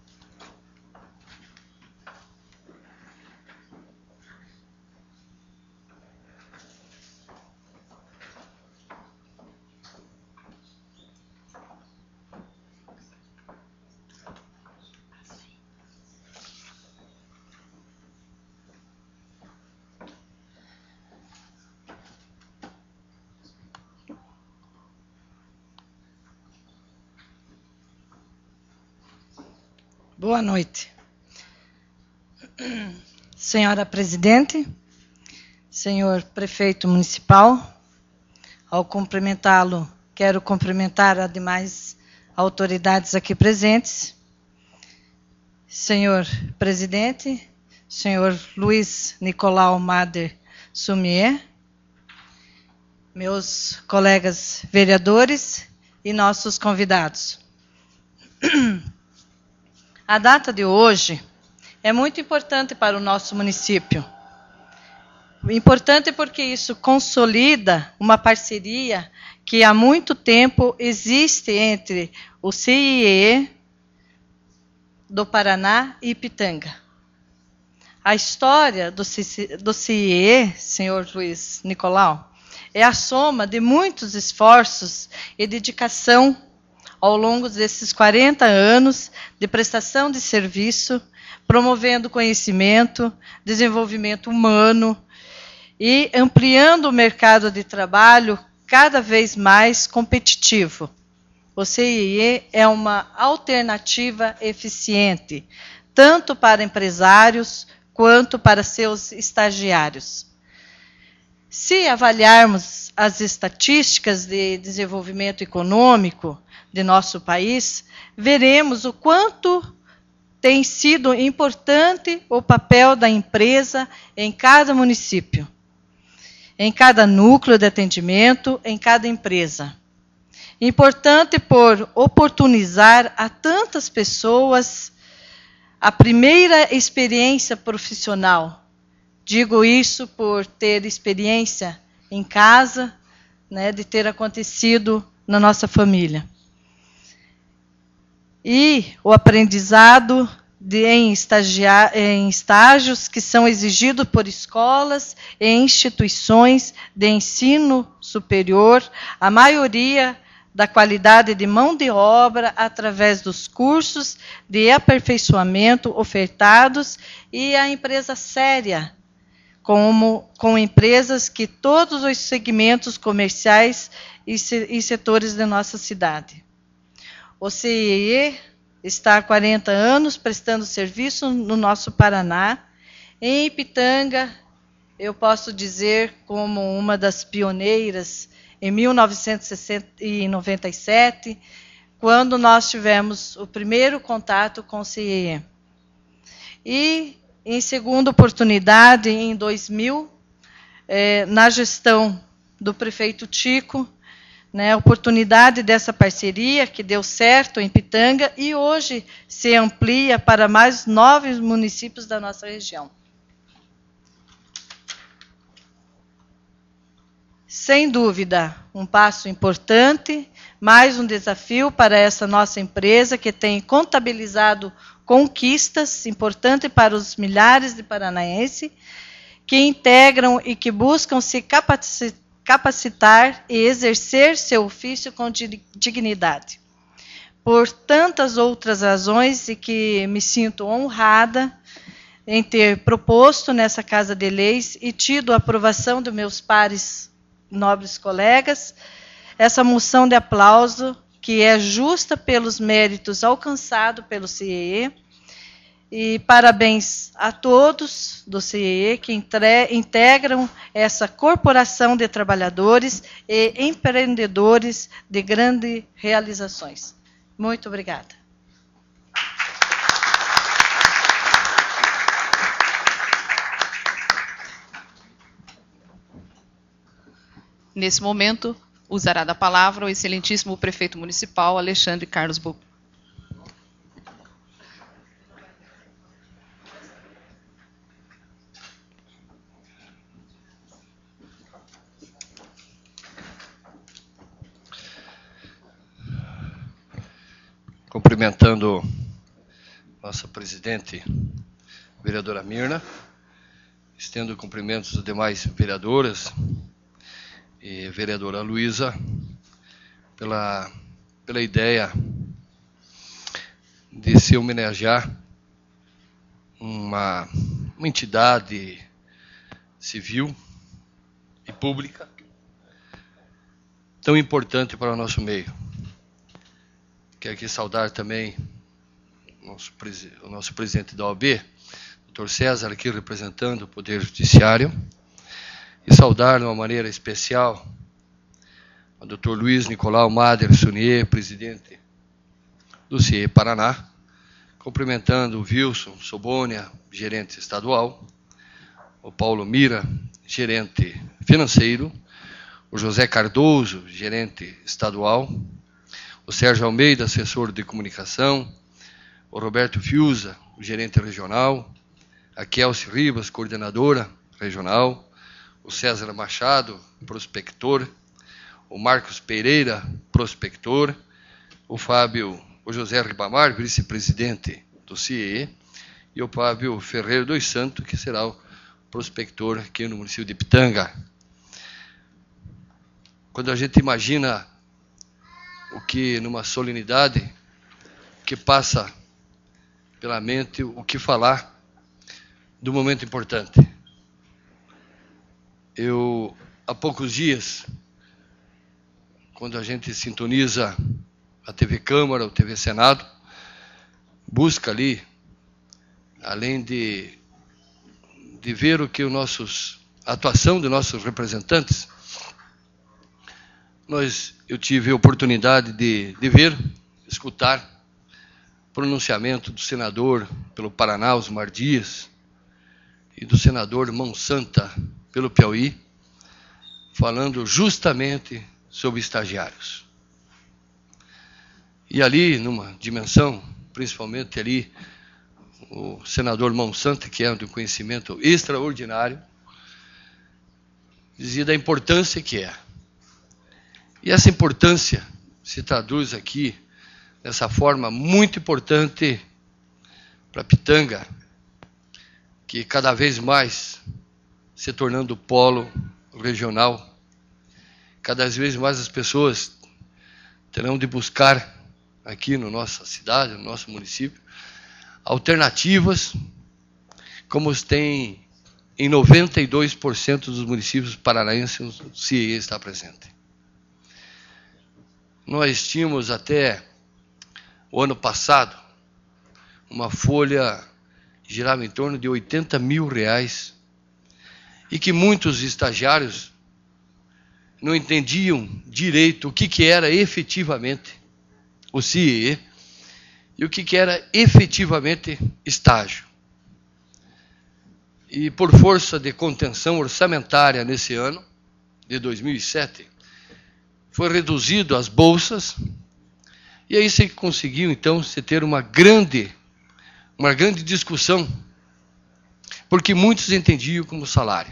Boa noite. Senhora Presidente, senhor Prefeito Municipal, ao cumprimentá-lo, quero cumprimentar as demais autoridades aqui presentes. Senhor Presidente, senhor Luiz Nicolau Mader Sumier, meus colegas vereadores e nossos convidados. A data de hoje é muito importante para o nosso município. Importante porque isso consolida uma parceria que há muito tempo existe entre o C I E do Paraná e Pitanga. A história do C I E, senhor Luiz Nicolau, é a soma de muitos esforços e dedicação ao longo desses quarenta anos de prestação de serviço, promovendo conhecimento, desenvolvimento humano e ampliando o mercado de trabalho cada vez mais competitivo. O C I E é uma alternativa eficiente, tanto para empresários quanto para seus estagiários. Se avaliarmos as estatísticas de desenvolvimento econômico de nosso país, veremos o quanto tem sido importante o papel da empresa em cada município, em cada núcleo de atendimento, em cada empresa. Importante por oportunizar a tantas pessoas a primeira experiência profissional. Digo isso por ter experiência em casa, né, de ter acontecido na nossa família. E o aprendizado de, em, estagia, em estágios que são exigidos por escolas e instituições de ensino superior, a maioria da qualidade de mão de obra através dos cursos de aperfeiçoamento ofertados e a empresa séria, como com empresas que todos os segmentos comerciais e, se, e setores de nossa cidade. O C I E está há quarenta anos prestando serviço no nosso Paraná. Em Ipitanga, eu posso dizer como uma das pioneiras, em mil novecentos e noventa e sete, quando nós tivemos o primeiro contato com o C I E. E, em segunda oportunidade, em dois mil, eh, na gestão do prefeito Tico, né, a oportunidade dessa parceria que deu certo em Pitanga e hoje se amplia para mais nove municípios da nossa região. Sem dúvida, um passo importante, mais um desafio para essa nossa empresa que tem contabilizado conquistas importantes para os milhares de paranaenses que integram e que buscam se capacitar capacitar e exercer seu ofício com dignidade. Por tantas outras razões e que me sinto honrada em ter proposto nessa Casa de Leis e tido a aprovação dos meus pares nobres colegas, essa moção de aplauso que é justa pelos méritos alcançados pelo C I E. E parabéns a todos do C I E que entre, integram essa corporação de trabalhadores e empreendedores de grandes realizações. Muito obrigada.
Nesse momento, usará da palavra o excelentíssimo prefeito municipal, Alexandre Carlos Boco.
Cumprimentando nossa presidente, vereadora Mirna, estendo cumprimentos às demais vereadoras e vereadora Luísa pela, pela ideia de se homenagear uma, uma entidade civil e pública tão importante para o nosso meio. Quero aqui saudar também o nosso, o nosso presidente da O A B, doutor César, aqui representando o Poder Judiciário, e saudar de uma maneira especial o doutor Luiz Nicolau Mader Sunier, presidente do C I E Paraná, cumprimentando o Wilson Sobônia, gerente estadual, o Paulo Mira, gerente financeiro, o José Cardoso, gerente estadual, o Sérgio Almeida, assessor de comunicação, o Roberto Fiuza, o gerente regional, a Kelsey Ribas, coordenadora regional, o César Machado, prospector, o Marcos Pereira, prospector, o Fábio, o José Ribamar, vice-presidente do C I E, e o Fábio Ferreira dos Santos, que será o prospector aqui no município de Pitanga. Quando a gente imagina o que numa solenidade, o que passa pela mente, o que falar do momento importante. Eu, há poucos dias, quando a gente sintoniza a T V Câmara, o T V Senado, busca ali além de, de ver o que os nossos, a atuação dos nossos representantes, nós, eu tive a oportunidade de, de ver, escutar pronunciamento do senador pelo Paraná, Osmar Dias, e do senador Mão Santa pelo Piauí, falando justamente sobre estagiários. E ali, numa dimensão, principalmente ali, o senador Mão Santa, que é de um conhecimento extraordinário, dizia da importância que é. E essa importância se traduz aqui dessa forma muito importante para Pitanga, que cada vez mais se tornando polo regional, cada vez mais as pessoas terão de buscar aqui na nossa cidade, no nosso município, alternativas, como tem em noventa e dois por cento dos municípios paranaenses, o C I E está presente. Nós tínhamos até o ano passado uma folha que girava em torno de oitenta mil reais e que muitos estagiários não entendiam direito o que, que era efetivamente o C I E e o que, que era efetivamente estágio. E por força de contenção orçamentária nesse ano, de dois mil e sete, foi reduzido as bolsas, e aí se conseguiu então se ter uma grande, uma grande discussão, porque muitos entendiam como salário.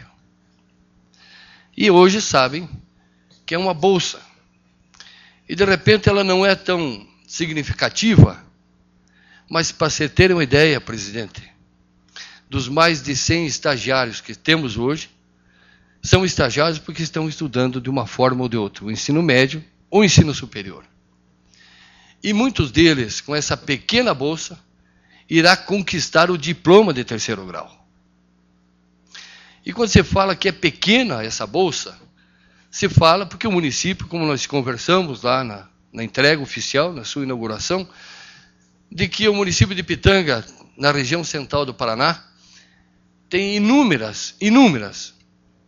E hoje sabem que é uma bolsa. E de repente ela não é tão significativa, mas para você ter uma ideia, presidente, dos mais de cem estagiários que temos hoje, são estagiários porque estão estudando de uma forma ou de outra, o ensino médio ou o ensino superior. E muitos deles, com essa pequena bolsa, irá conquistar o diploma de terceiro grau. E quando você fala que é pequena essa bolsa, se fala porque o município, como nós conversamos lá na, na entrega oficial, na sua inauguração, de que o município de Pitanga, na região central do Paraná, tem inúmeras, inúmeras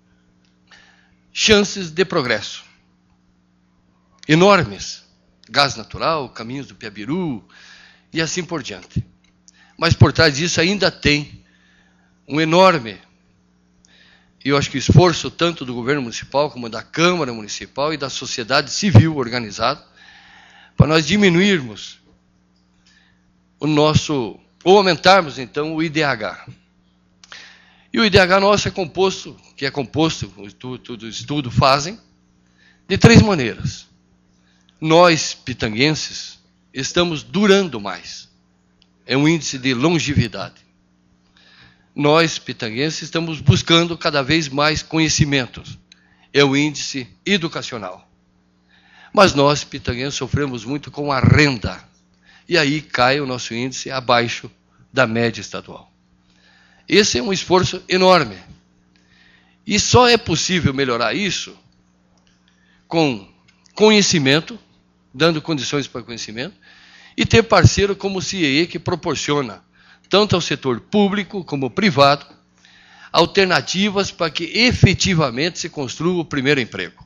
chances de progresso. Enormes. Gás natural, caminhos do Piabiru e assim por diante. Mas por trás disso ainda tem um enorme, e eu acho que o esforço tanto do governo municipal como da Câmara Municipal e da sociedade civil organizada, para nós diminuirmos o nosso, ou aumentarmos então o I D H. E o I D H nosso é composto, que é composto, o estudo, o estudo fazem, de três maneiras. Nós, pitanguenses, estamos durando mais. É um índice de longevidade. Nós, pitanguenses, estamos buscando cada vez mais conhecimentos. É o índice educacional. Mas nós, pitanguenses, sofremos muito com a renda. E aí cai o nosso índice abaixo da média estadual. Esse é um esforço enorme. E só é possível melhorar isso com conhecimento, dando condições para conhecimento, e ter parceiro como o C I E, que proporciona, tanto ao setor público como privado, alternativas para que efetivamente se construa o primeiro emprego.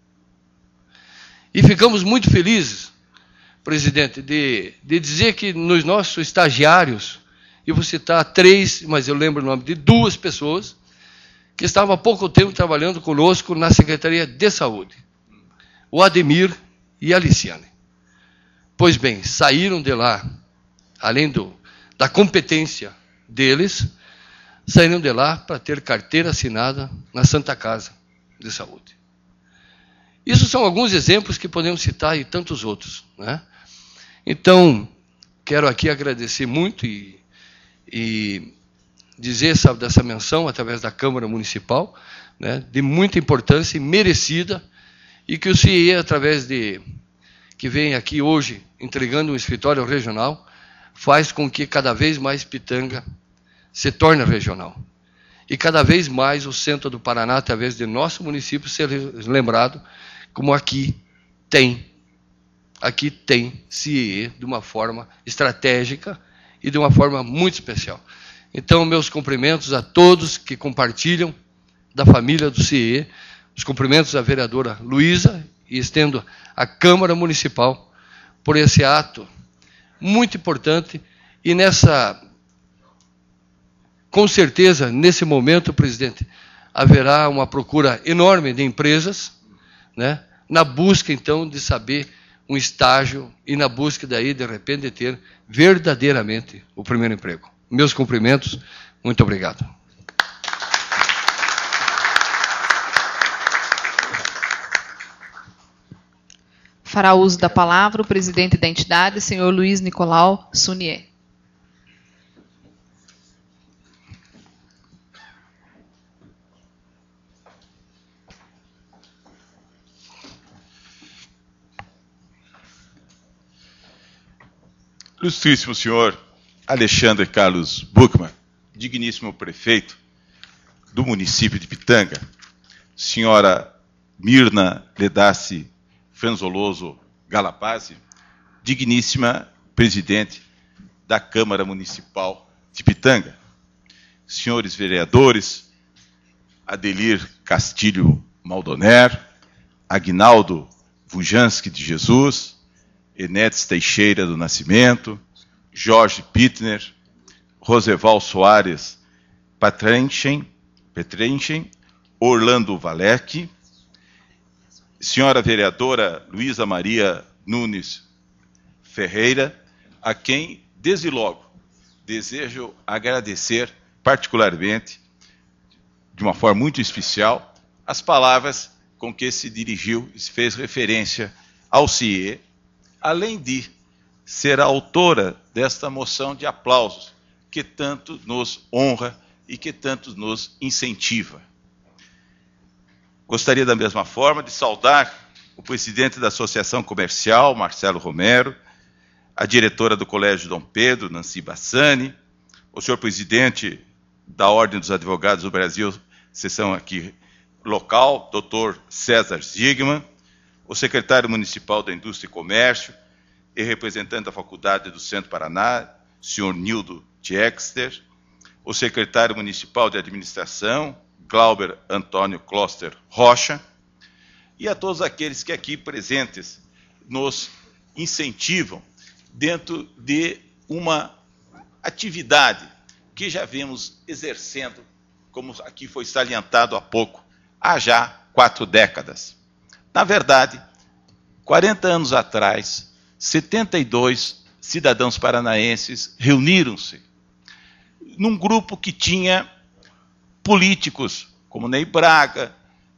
E ficamos muito felizes, presidente, de, de dizer que nos nossos estagiários, e vou citar três, mas eu lembro o nome de duas pessoas, que estavam há pouco tempo trabalhando conosco na Secretaria de Saúde. O Ademir e a Aliciane. Pois bem, saíram de lá, além do, da competência deles, saíram de lá para ter carteira assinada na Santa Casa de Saúde. Isso são alguns exemplos que podemos citar e tantos outros, né? Então, quero aqui agradecer muito e, e dizer sabe, dessa menção através da Câmara Municipal, né, de muita importância e merecida, e que o C I E, através de, que vem aqui hoje, entregando um escritório regional, faz com que cada vez mais Pitanga se torne regional. E cada vez mais o centro do Paraná, através de nosso município, ser lembrado como aqui tem, aqui tem C I E de uma forma estratégica e de uma forma muito especial. Então, meus cumprimentos a todos que compartilham da família do C I E, os cumprimentos à vereadora Luísa, e estendo à Câmara Municipal por esse ato muito importante. E nessa, com certeza, nesse momento, presidente, haverá uma procura enorme de empresas, né, na busca, então, de saber um estágio e na busca daí, de repente, de ter verdadeiramente o primeiro emprego. Meus cumprimentos, muito obrigado.
Fará uso da palavra o presidente da entidade, senhor Luiz Nicolau Sunier.
Ilustríssimo senhor Alexandre Carlos Buchmann, digníssimo prefeito do município de Pitanga, senhora Mirna Ledaci Franzoloso Galapazzi, digníssima presidente da Câmara Municipal de Pitanga, senhores vereadores, Adelir Castilho Maldoner, Aguinaldo Vujanski de Jesus, Enetes Teixeira do Nascimento, Jorge Pittner, Roseval Soares Patrenchen, Petrenchen, Orlando Valec, senhora vereadora Luísa Maria Nunes Ferreira, a quem, desde logo, desejo agradecer particularmente, de uma forma muito especial, as palavras com que se dirigiu e se fez referência ao C I E, além de ser a autora desta moção de aplausos, que tanto nos honra e que tanto nos incentiva. Gostaria, da mesma forma, de saudar o presidente da Associação Comercial, Marcelo Romero, a diretora do Colégio Dom Pedro, Nancy Bassani, o senhor presidente da Ordem dos Advogados do Brasil, seção aqui local, doutor César Zigman, o secretário municipal da Indústria e Comércio e representante da Faculdade do Centro Paraná, senhor Nildo Tchexter, o secretário municipal de Administração, Glauber Antônio Kloster Rocha, e a todos aqueles que aqui presentes nos incentivam dentro de uma atividade que já vemos exercendo, como aqui foi salientado há pouco, há já quatro décadas. Na verdade, quarenta anos atrás, setenta e dois cidadãos paranaenses reuniram-se num grupo que tinha políticos como Ney Braga,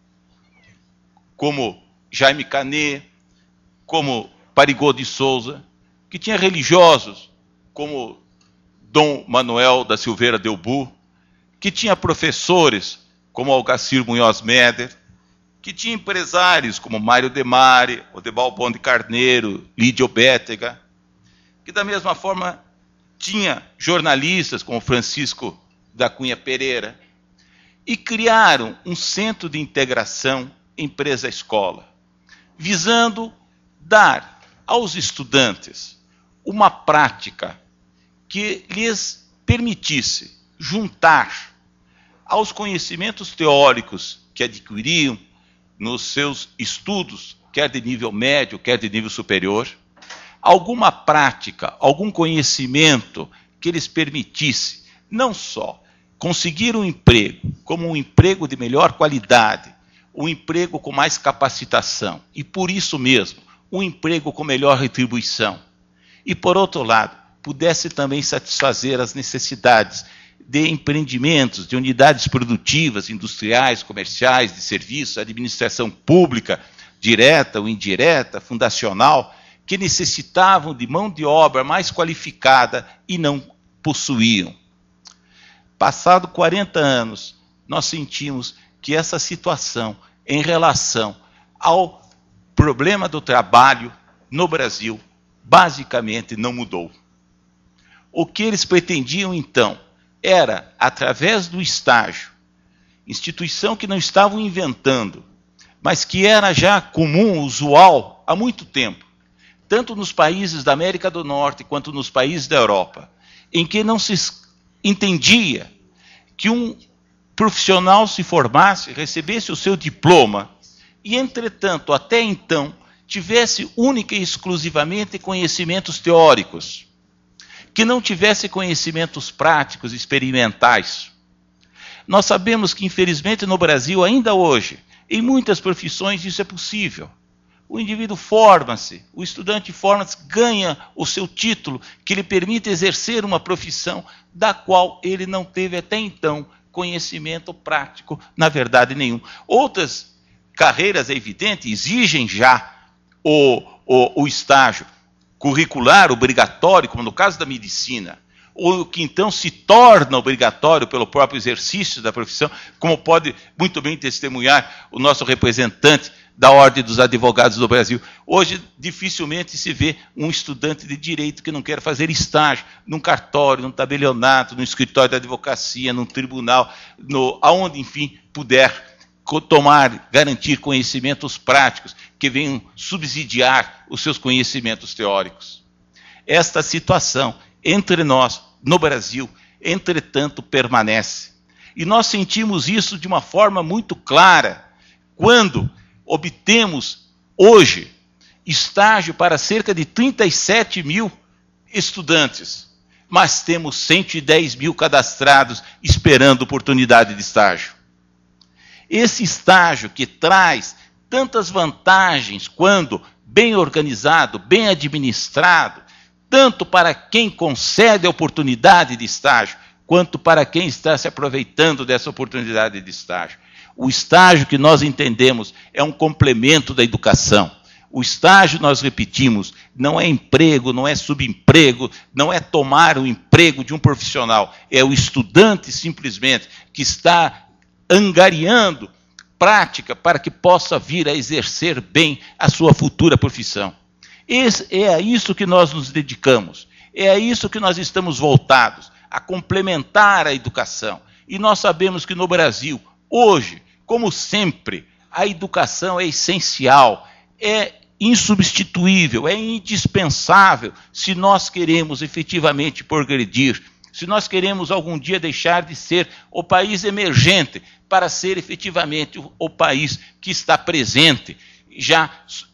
como Jaime Canet, como Parigô de Souza, que tinha religiosos como Dom Manuel da Silveira Delbu, que tinha professores como Algacir Munhoz Meder, que tinha empresários como Mário Demare, Odebal Bonde Carneiro, Lídio Bétega, que da mesma forma tinha jornalistas como Francisco da Cunha Pereira, e criaram um centro de integração empresa-escola, visando dar aos estudantes uma prática que lhes permitisse juntar aos conhecimentos teóricos que adquiriam nos seus estudos, quer de nível médio, quer de nível superior, alguma prática, algum conhecimento que lhes permitisse não só conseguir um emprego, como um emprego de melhor qualidade, um emprego com mais capacitação, e por isso mesmo, um emprego com melhor retribuição. E, por outro lado, pudesse também satisfazer as necessidades de empreendimentos, de unidades produtivas, industriais, comerciais, de serviços, administração pública, direta ou indireta, fundacional, que necessitavam de mão de obra mais qualificada e não possuíam. Passado quarenta anos, nós sentimos que essa situação em relação ao problema do trabalho no Brasil basicamente não mudou. O que eles pretendiam então era, através do estágio, instituição que não estavam inventando, mas que era já comum, usual, há muito tempo, tanto nos países da América do Norte quanto nos países da Europa, em que não se entendia que um profissional se formasse, recebesse o seu diploma e, entretanto, até então, tivesse única e exclusivamente conhecimentos teóricos, que não tivesse conhecimentos práticos, experimentais. Nós sabemos que, infelizmente, no Brasil, ainda hoje, em muitas profissões, isso é possível. O indivíduo forma-se, o estudante forma-se, ganha o seu título, que lhe permite exercer uma profissão da qual ele não teve até então conhecimento prático, na verdade, nenhum. Outras carreiras, é evidente, exigem já o, o, o estágio curricular obrigatório, como no caso da medicina, ou que então se torna obrigatório pelo próprio exercício da profissão, como pode muito bem testemunhar o nosso representante da Ordem dos Advogados do Brasil. Hoje, dificilmente se vê um estudante de direito que não quer fazer estágio num cartório, num tabelionato, num escritório de advocacia, num tribunal, no, aonde, enfim, puder tomar, garantir conhecimentos práticos que venham subsidiar os seus conhecimentos teóricos. Esta situação entre nós, no Brasil, entretanto, permanece. E nós sentimos isso de uma forma muito clara quando obtemos, hoje, estágio para cerca de trinta e sete mil estudantes, mas temos cento e dez mil cadastrados esperando oportunidade de estágio. Esse estágio que traz tantas vantagens quando bem organizado, bem administrado, tanto para quem concede a oportunidade de estágio, quanto para quem está se aproveitando dessa oportunidade de estágio. O estágio que nós entendemos é um complemento da educação. O estágio, nós repetimos, não é emprego, não é subemprego, não é tomar o emprego de um profissional. É o estudante, simplesmente, que está angariando prática para que possa vir a exercer bem a sua futura profissão. Esse, é a isso que nós nos dedicamos, é a isso que nós estamos voltados, a complementar a educação. E nós sabemos que no Brasil, hoje, como sempre, a educação é essencial, é insubstituível, é indispensável se nós queremos efetivamente progredir, se nós queremos algum dia deixar de ser o país emergente para ser efetivamente o, o país que está presente, já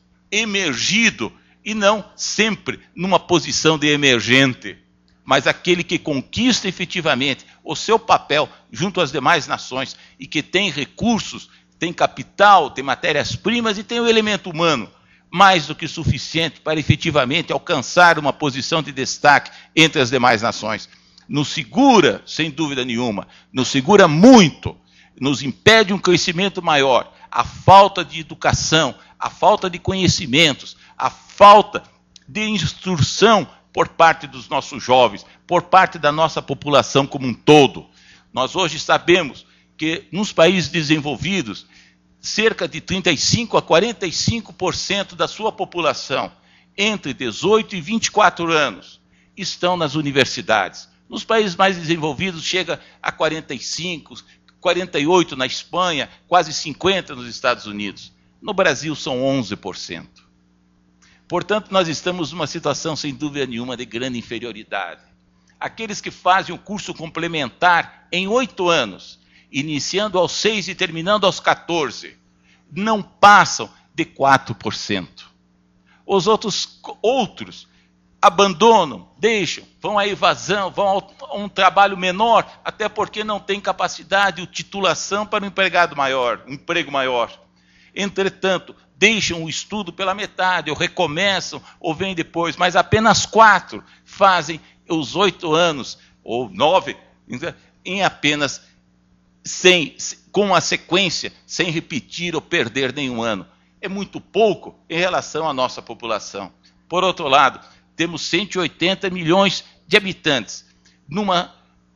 emergido, e não sempre numa posição de emergente, mas aquele que conquista efetivamente o seu papel junto às demais nações e que tem recursos, tem capital, tem matérias-primas e tem o elemento humano, mais do que suficiente para efetivamente alcançar uma posição de destaque entre as demais nações. Nos segura, sem dúvida nenhuma, nos segura muito, nos impede um crescimento maior, a falta de educação, a falta de conhecimentos, a falta de instrução por parte dos nossos jovens, por parte da nossa população como um todo. Nós hoje sabemos que nos países desenvolvidos, cerca de trinta e cinco a quarenta e cinco por cento da sua população, entre dezoito e vinte e quatro anos, estão nas universidades. Nos países mais desenvolvidos chega a quarenta e cinco, quarenta e oito na Espanha, quase cinquenta nos Estados Unidos. No Brasil são onze por cento. Portanto, nós estamos numa situação, sem dúvida nenhuma, de grande inferioridade. Aqueles que fazem o curso complementar em oito anos, iniciando aos seis e terminando aos quatorze, não passam de quatro por cento. Os outros, outros abandonam, deixam, vão à evasão, vão a um trabalho menor, até porque não têm capacidade ou titulação para um empregado maior, um emprego maior. Entretanto, deixam o estudo pela metade, ou recomeçam, ou vêm depois, mas apenas quatro fazem os oito anos, ou nove, em apenas sem, com a sequência, sem repetir ou perder nenhum ano. É muito pouco em relação à nossa população. Por outro lado, temos cento e oitenta milhões de habitantes, numa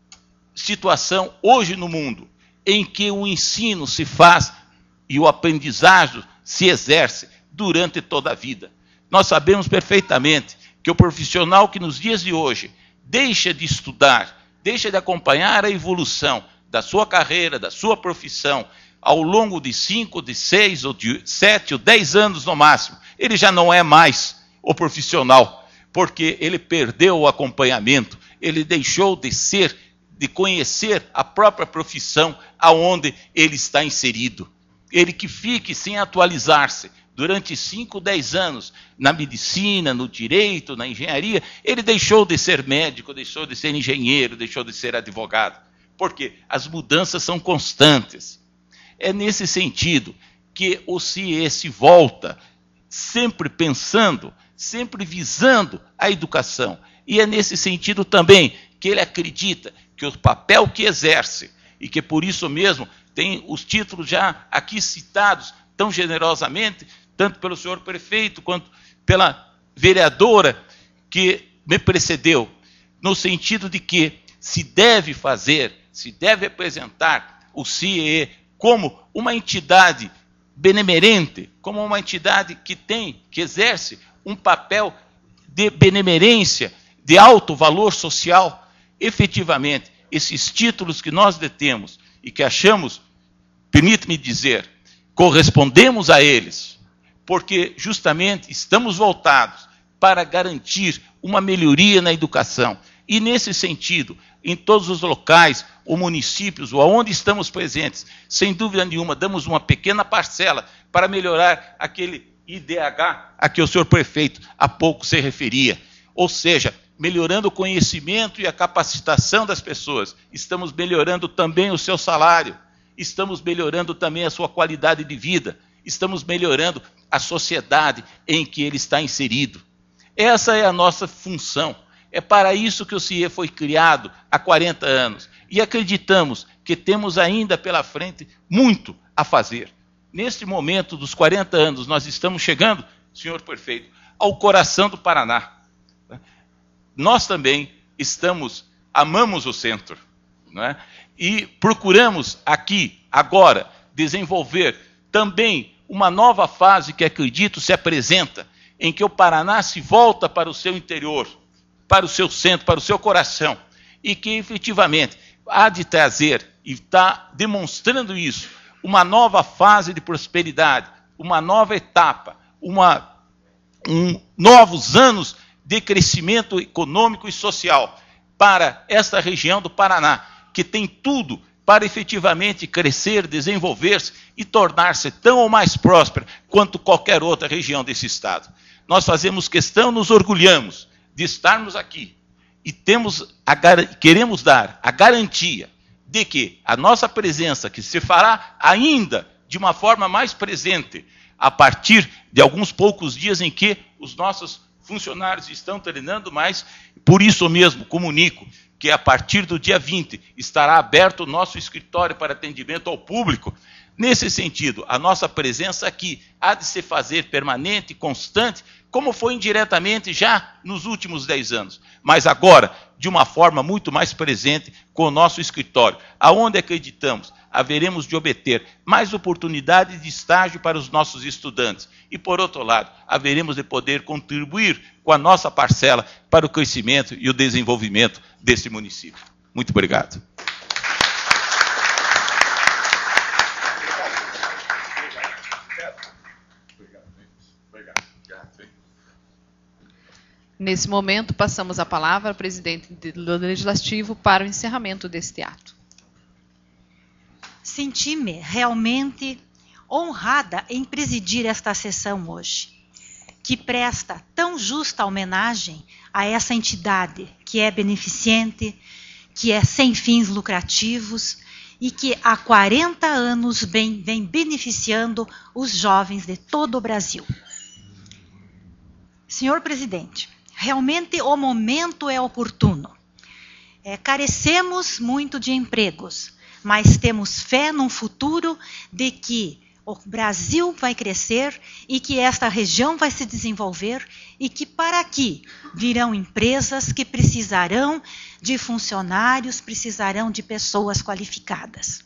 situação hoje no mundo, em que o ensino se faz e o aprendizagem se exerce durante toda a vida. Nós sabemos perfeitamente que o profissional que nos dias de hoje deixa de estudar, deixa de acompanhar a evolução da sua carreira, da sua profissão, ao longo de cinco, de seis, ou de sete, ou dez anos no máximo, ele já não é mais o profissional, porque ele perdeu o acompanhamento, ele deixou de ser de conhecer a própria profissão aonde ele está inserido. Ele que fique sem atualizar-se durante cinco, dez anos na medicina, no direito, na engenharia, ele deixou de ser médico, deixou de ser engenheiro, deixou de ser advogado. Porque as mudanças são constantes. É nesse sentido que o C I E se volta, sempre pensando, sempre visando a educação. E é nesse sentido também que ele acredita que o papel que exerce, e que por isso mesmo tem os títulos já aqui citados tão generosamente, tanto pelo senhor prefeito quanto pela vereadora que me precedeu, no sentido de que se deve fazer, se deve apresentar o C I E como uma entidade benemerente, como uma entidade que tem, que exerce um papel de benemerência, de alto valor social. Efetivamente, esses títulos que nós detemos e que achamos, permite-me dizer, correspondemos a eles, porque justamente estamos voltados para garantir uma melhoria na educação. E nesse sentido, em todos os locais, ou municípios, ou aonde estamos presentes, sem dúvida nenhuma, damos uma pequena parcela para melhorar aquele I D H a que o senhor prefeito há pouco se referia. Ou seja, melhorando o conhecimento e a capacitação das pessoas, estamos melhorando também o seu salário, estamos melhorando também a sua qualidade de vida, estamos melhorando a sociedade em que ele está inserido. Essa é a nossa função. É para isso que o C I E foi criado há quarenta anos. E acreditamos que temos ainda pela frente muito a fazer. Neste momento dos quarenta anos, nós estamos chegando, senhor prefeito, ao coração do Paraná. Nós também estamos, amamos o centro, não é? E procuramos aqui, agora, desenvolver também uma nova fase que acredito se apresenta, em que o Paraná se volta para o seu interior, para o seu centro, para o seu coração, e que efetivamente há de trazer, e está demonstrando isso, uma nova fase de prosperidade, uma nova etapa, uma, um, novos anos de crescimento econômico e social para esta região do Paraná, que tem tudo para efetivamente crescer, desenvolver-se e tornar-se tão ou mais próspera quanto qualquer outra região desse estado. Nós fazemos questão, nos orgulhamos de estarmos aqui e temos a, queremos dar a garantia de que a nossa presença, que se fará ainda de uma forma mais presente, a partir de alguns poucos dias em que os nossos funcionários estão treinando mais, por isso mesmo comunico que a partir do dia vinte estará aberto o nosso escritório para atendimento ao público. Nesse sentido, a nossa presença aqui há de se fazer permanente, constante, como foi indiretamente já nos últimos dez anos, mas agora de uma forma muito mais presente com o nosso escritório, aonde acreditamos haveremos de obter mais oportunidades de estágio para os nossos estudantes e, por outro lado, haveremos de poder contribuir com a nossa parcela para o crescimento e o desenvolvimento desse município. Muito obrigado.
Nesse momento, passamos a palavra ao presidente do Legislativo para o encerramento deste ato.
Senti-me realmente honrada em presidir esta sessão hoje, que presta tão justa homenagem a essa entidade que é beneficente, que é sem fins lucrativos e que há quarenta anos vem, vem beneficiando os jovens de todo o Brasil. Senhor presidente, realmente o momento é oportuno. É, carecemos muito de empregos, mas temos fé num futuro de que o Brasil vai crescer e que esta região vai se desenvolver e que para aqui virão empresas que precisarão de funcionários, precisarão de pessoas qualificadas.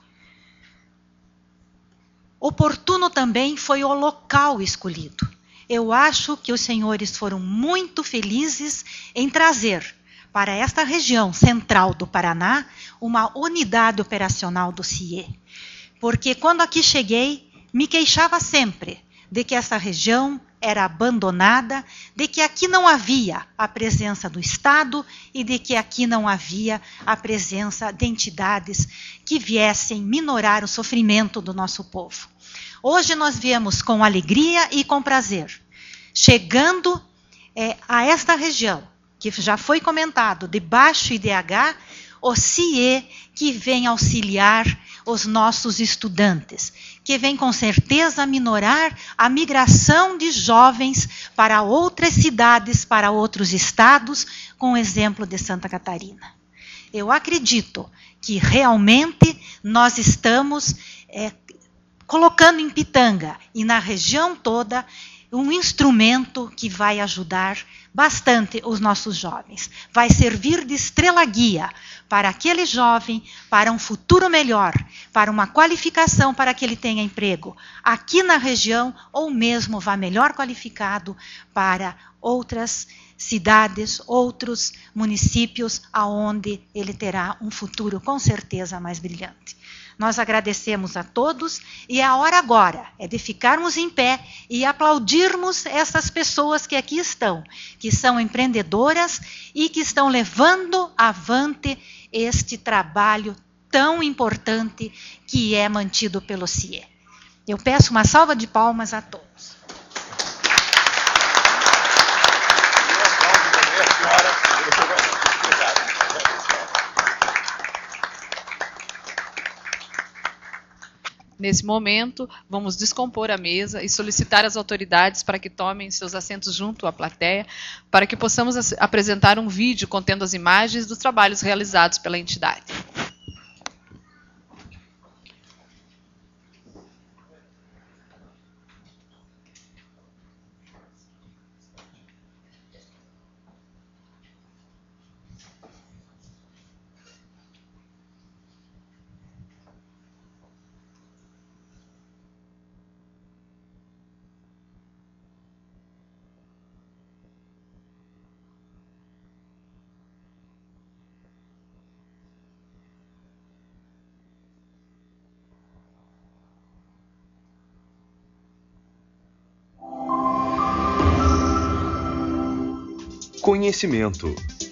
Oportuno também foi o local escolhido. Eu acho que os senhores foram muito felizes em trazer para esta região central do Paraná uma unidade operacional do C I E. Porque quando aqui cheguei, me queixava sempre de que esta região era abandonada, de que aqui não havia a presença do Estado e de que aqui não havia a presença de entidades que viessem minorar o sofrimento do nosso povo. Hoje nós viemos com alegria e com prazer, chegando é, a esta região, que já foi comentado, de baixo I D H, o C I E que vem auxiliar os nossos estudantes, que vem com certeza minorar a migração de jovens para outras cidades, para outros estados, com o exemplo de Santa Catarina. Eu acredito que realmente nós estamos é, colocando em Pitanga e na região toda um instrumento que vai ajudar bastante os nossos jovens. Vai servir de estrela-guia para aquele jovem, para um futuro melhor, para uma qualificação para que ele tenha emprego aqui na região, ou mesmo vá melhor qualificado para outras cidades, outros municípios, aonde ele terá um futuro com certeza mais brilhante. Nós agradecemos a todos e a hora agora é de ficarmos em pé e aplaudirmos essas pessoas que aqui estão, que são empreendedoras e que estão levando avante este trabalho tão importante que é mantido pelo C I E. Eu peço uma salva de palmas a todos.
Nesse momento, vamos descompor a mesa e solicitar às autoridades para que tomem seus assentos junto à plateia, para que possamos apresentar um vídeo contendo as imagens dos trabalhos realizados pela entidade.
Conhecimento.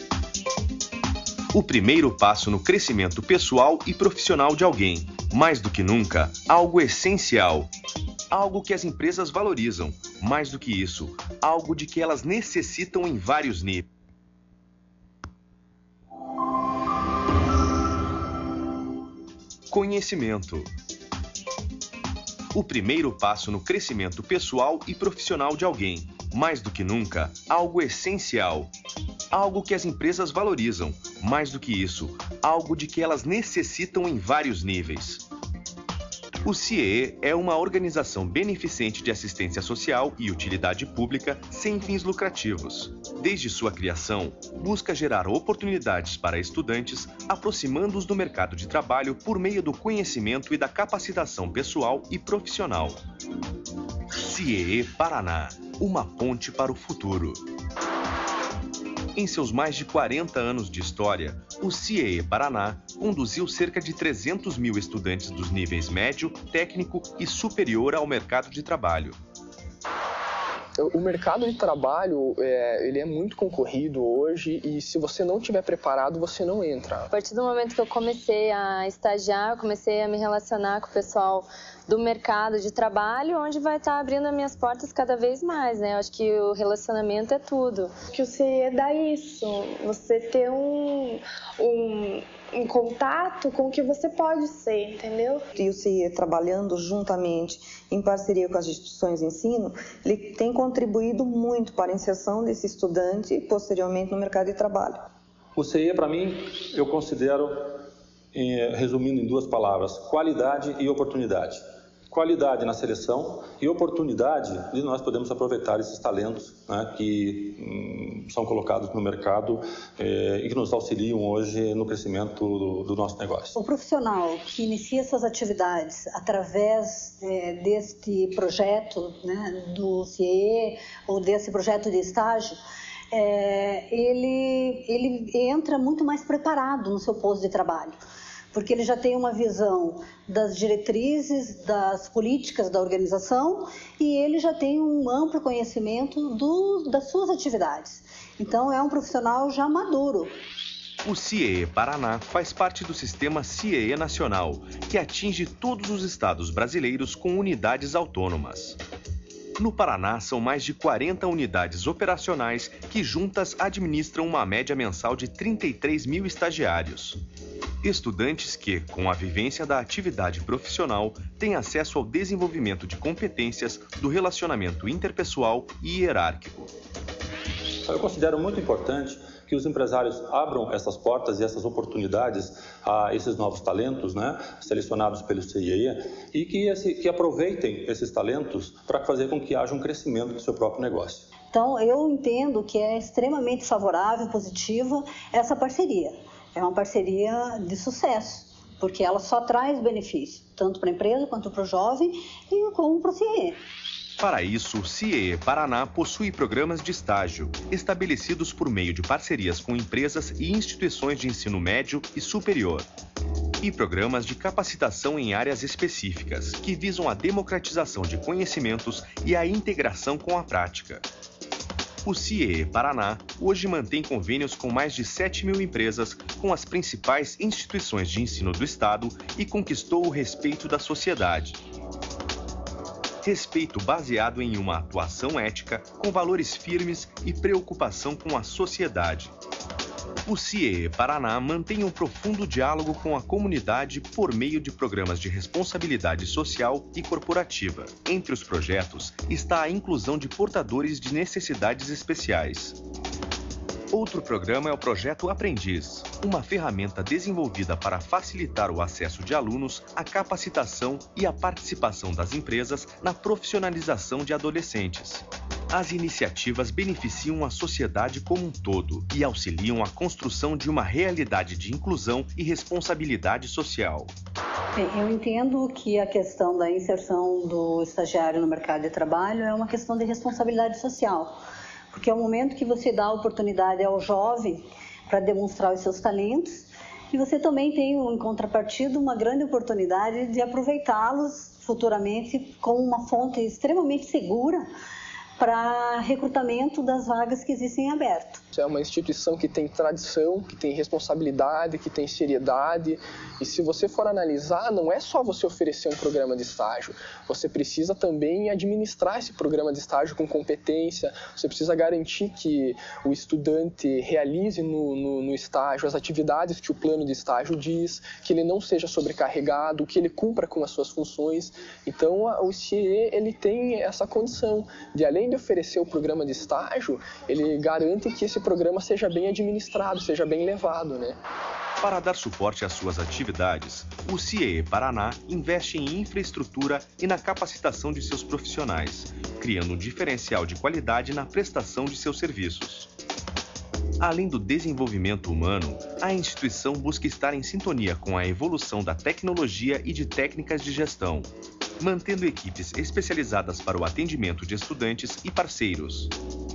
O primeiro passo no crescimento pessoal e profissional de alguém. Mais do que nunca, algo essencial. Algo que as empresas valorizam. Mais do que isso, algo de que elas necessitam em vários níveis. Conhecimento. O primeiro passo no crescimento pessoal e profissional de alguém. Mais do que nunca, algo essencial. Algo que as empresas valorizam. Mais do que isso, algo de que elas necessitam em vários níveis. O C I E é uma organização beneficente de assistência social e utilidade pública sem fins lucrativos. Desde sua criação, busca gerar oportunidades para estudantes, aproximando-os do mercado de trabalho por meio do conhecimento e da capacitação pessoal e profissional. C I E Paraná, uma ponte para o futuro. Em seus mais de quarenta anos de história, o C I E Paraná conduziu cerca de trezentos mil estudantes dos níveis médio, técnico e superior ao mercado de trabalho.
O mercado de trabalho é, ele é muito concorrido hoje e se você não estiver preparado, você não entra.
A partir do momento que eu comecei a estagiar, comecei a me relacionar com o pessoal do mercado de trabalho, onde vai estar abrindo as minhas portas cada vez mais, né? Eu acho que o relacionamento é tudo.
Que o C I E dá isso, você ter um, um, um contato com o que você pode ser, entendeu?
E o C I E, trabalhando juntamente em parceria com as instituições de ensino, ele tem contribuído muito para a inserção desse estudante posteriormente no mercado de trabalho.
O C I E, para mim, eu considero, resumindo em duas palavras, qualidade e oportunidade. Qualidade na seleção e oportunidade de nós podermos aproveitar esses talentos, né, que hum, são colocados no mercado eh, e que nos auxiliam hoje no crescimento do, do nosso negócio.
O profissional que inicia suas atividades através eh, deste projeto, né, do C I E ou desse projeto de estágio, é, ele, ele entra muito mais preparado no seu posto de trabalho. porque ele já tem uma visão das diretrizes, das políticas da organização e ele já tem um amplo conhecimento do, das suas atividades. Então, é um profissional já maduro.
O C I E E Paraná faz parte do sistema C I E E Nacional, que atinge todos os estados brasileiros com unidades autônomas. No Paraná, são mais de quarenta unidades operacionais que juntas administram uma média mensal de trinta e três mil estagiários. Estudantes que, com a vivência da atividade profissional, têm acesso ao desenvolvimento de competências do relacionamento interpessoal e hierárquico.
Eu considero muito importante que os empresários abram essas portas e essas oportunidades a esses novos talentos, né, selecionados pelo C I E E, e que, esse, que aproveitem esses talentos para fazer com que haja um crescimento do seu próprio negócio.
Então, eu entendo que é extremamente favorável, positiva essa parceria. É uma parceria de sucesso, porque ela só traz benefício, tanto para a empresa quanto para o jovem e como para o C I E E.
Para isso, o C I E E Paraná possui programas de estágio, estabelecidos por meio de parcerias com empresas e instituições de ensino médio e superior, e programas de capacitação em áreas específicas, que visam a democratização de conhecimentos e a integração com a prática. O C I E E Paraná hoje mantém convênios com mais de sete mil empresas com as principais instituições de ensino do Estado e conquistou o respeito da sociedade. Respeito baseado em uma atuação ética, com valores firmes e preocupação com a sociedade. O C I E E Paraná mantém um profundo diálogo com a comunidade por meio de programas de responsabilidade social e corporativa. Entre os projetos está a inclusão de portadores de necessidades especiais. Outro programa é o Projeto Aprendiz, uma ferramenta desenvolvida para facilitar o acesso de alunos à capacitação e à participação das empresas na profissionalização de adolescentes. As iniciativas beneficiam a sociedade como um todo e auxiliam a construção de uma realidade de inclusão e responsabilidade social.
Eu entendo que a questão da inserção do estagiário no mercado de trabalho é uma questão de responsabilidade social. Porque é o momento que você dá a oportunidade ao jovem para demonstrar os seus talentos e você também tem, em contrapartida, uma grande oportunidade de aproveitá-los futuramente como uma fonte extremamente segura para recrutamento das vagas que existem em aberto.
É uma instituição que tem tradição, que tem responsabilidade, que tem seriedade. E se você for analisar, não é só você oferecer um programa de estágio. Você precisa também administrar esse programa de estágio com competência. Você precisa garantir que o estudante realize no, no, no estágio as atividades que o plano de estágio diz, que ele não seja sobrecarregado, que ele cumpra com as suas funções. Então, o C I E ele tem essa condição de, além de oferecer o programa de estágio, ele garante que esse programa seja bem administrado, seja bem levado, né?
Para dar suporte às suas atividades, o C I E E Paraná investe em infraestrutura e na capacitação de seus profissionais, criando um diferencial de qualidade na prestação de seus serviços. Além do desenvolvimento humano, a instituição busca estar em sintonia com a evolução da tecnologia e de técnicas de gestão, mantendo equipes especializadas para o atendimento de estudantes e parceiros.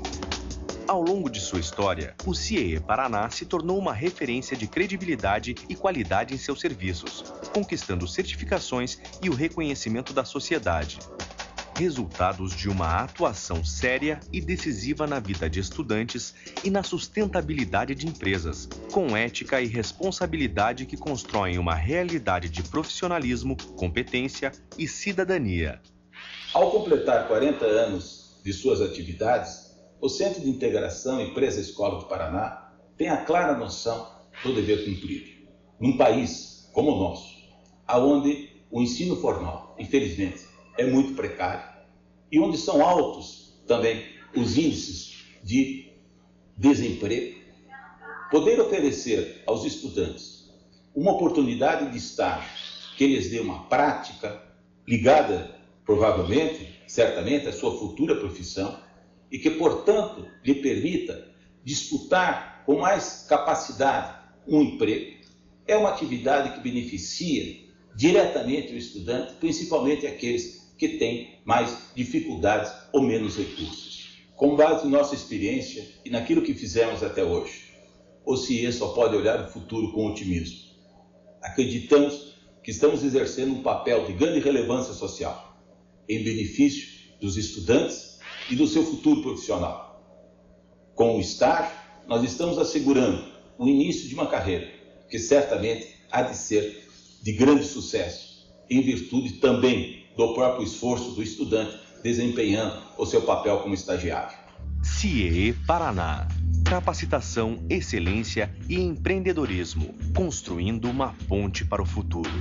Ao longo de sua história, o C I E E Paraná se tornou uma referência de credibilidade e qualidade em seus serviços, conquistando certificações e o reconhecimento da sociedade. Resultados de uma atuação séria e decisiva na vida de estudantes e na sustentabilidade de empresas, com ética e responsabilidade que constroem uma realidade de profissionalismo, competência e cidadania.
Ao completar quarenta anos de suas atividades, o Centro de Integração Empresa-Escola do Paraná tem a clara noção do dever cumprido. Num país como o nosso, onde o ensino formal, infelizmente, é muito precário, e onde são altos também os índices de desemprego, poder oferecer aos estudantes uma oportunidade de estágio que lhes dê uma prática ligada, provavelmente, certamente, à sua futura profissão, e que, portanto, lhe permita disputar com mais capacidade um emprego, é uma atividade que beneficia diretamente o estudante, principalmente aqueles que têm mais dificuldades ou menos recursos. Com base em nossa experiência e naquilo que fizemos até hoje, o C I E só pode olhar o futuro com otimismo. Acreditamos que estamos exercendo um papel de grande relevância social, em benefício dos estudantes e do seu futuro profissional. Com o estágio, nós estamos assegurando o início de uma carreira que certamente há de ser de grande sucesso, em virtude também do próprio esforço do estudante desempenhando o seu papel como estagiário.
C I E Paraná. Capacitação, excelência e empreendedorismo, construindo uma ponte para o futuro.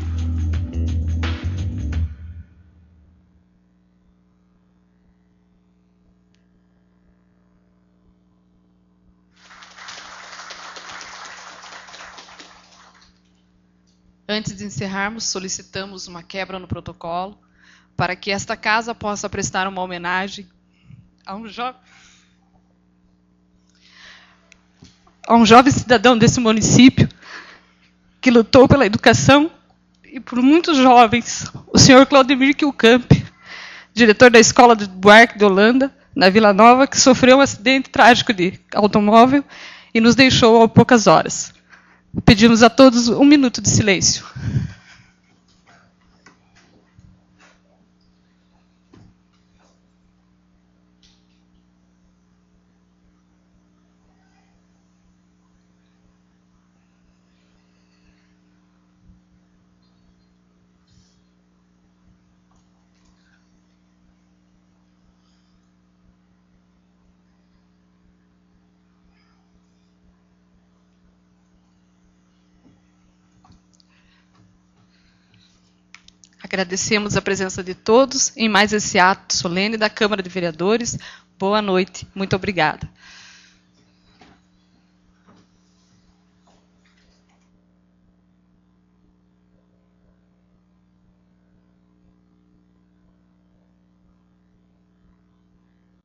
Antes de encerrarmos, solicitamos uma quebra no protocolo para que esta casa possa prestar uma homenagem a um jovem, a um jovem cidadão desse município que lutou pela educação e por muitos jovens, o senhor Claudemir Kilkamp, diretor da Escola de Buarque de Holanda, na Vila Nova, que sofreu um acidente trágico de automóvel e nos deixou há poucas horas. Pedimos a todos um minuto de silêncio. Agradecemos a presença de todos em mais esse ato solene da Câmara de Vereadores. Boa noite. Muito obrigada.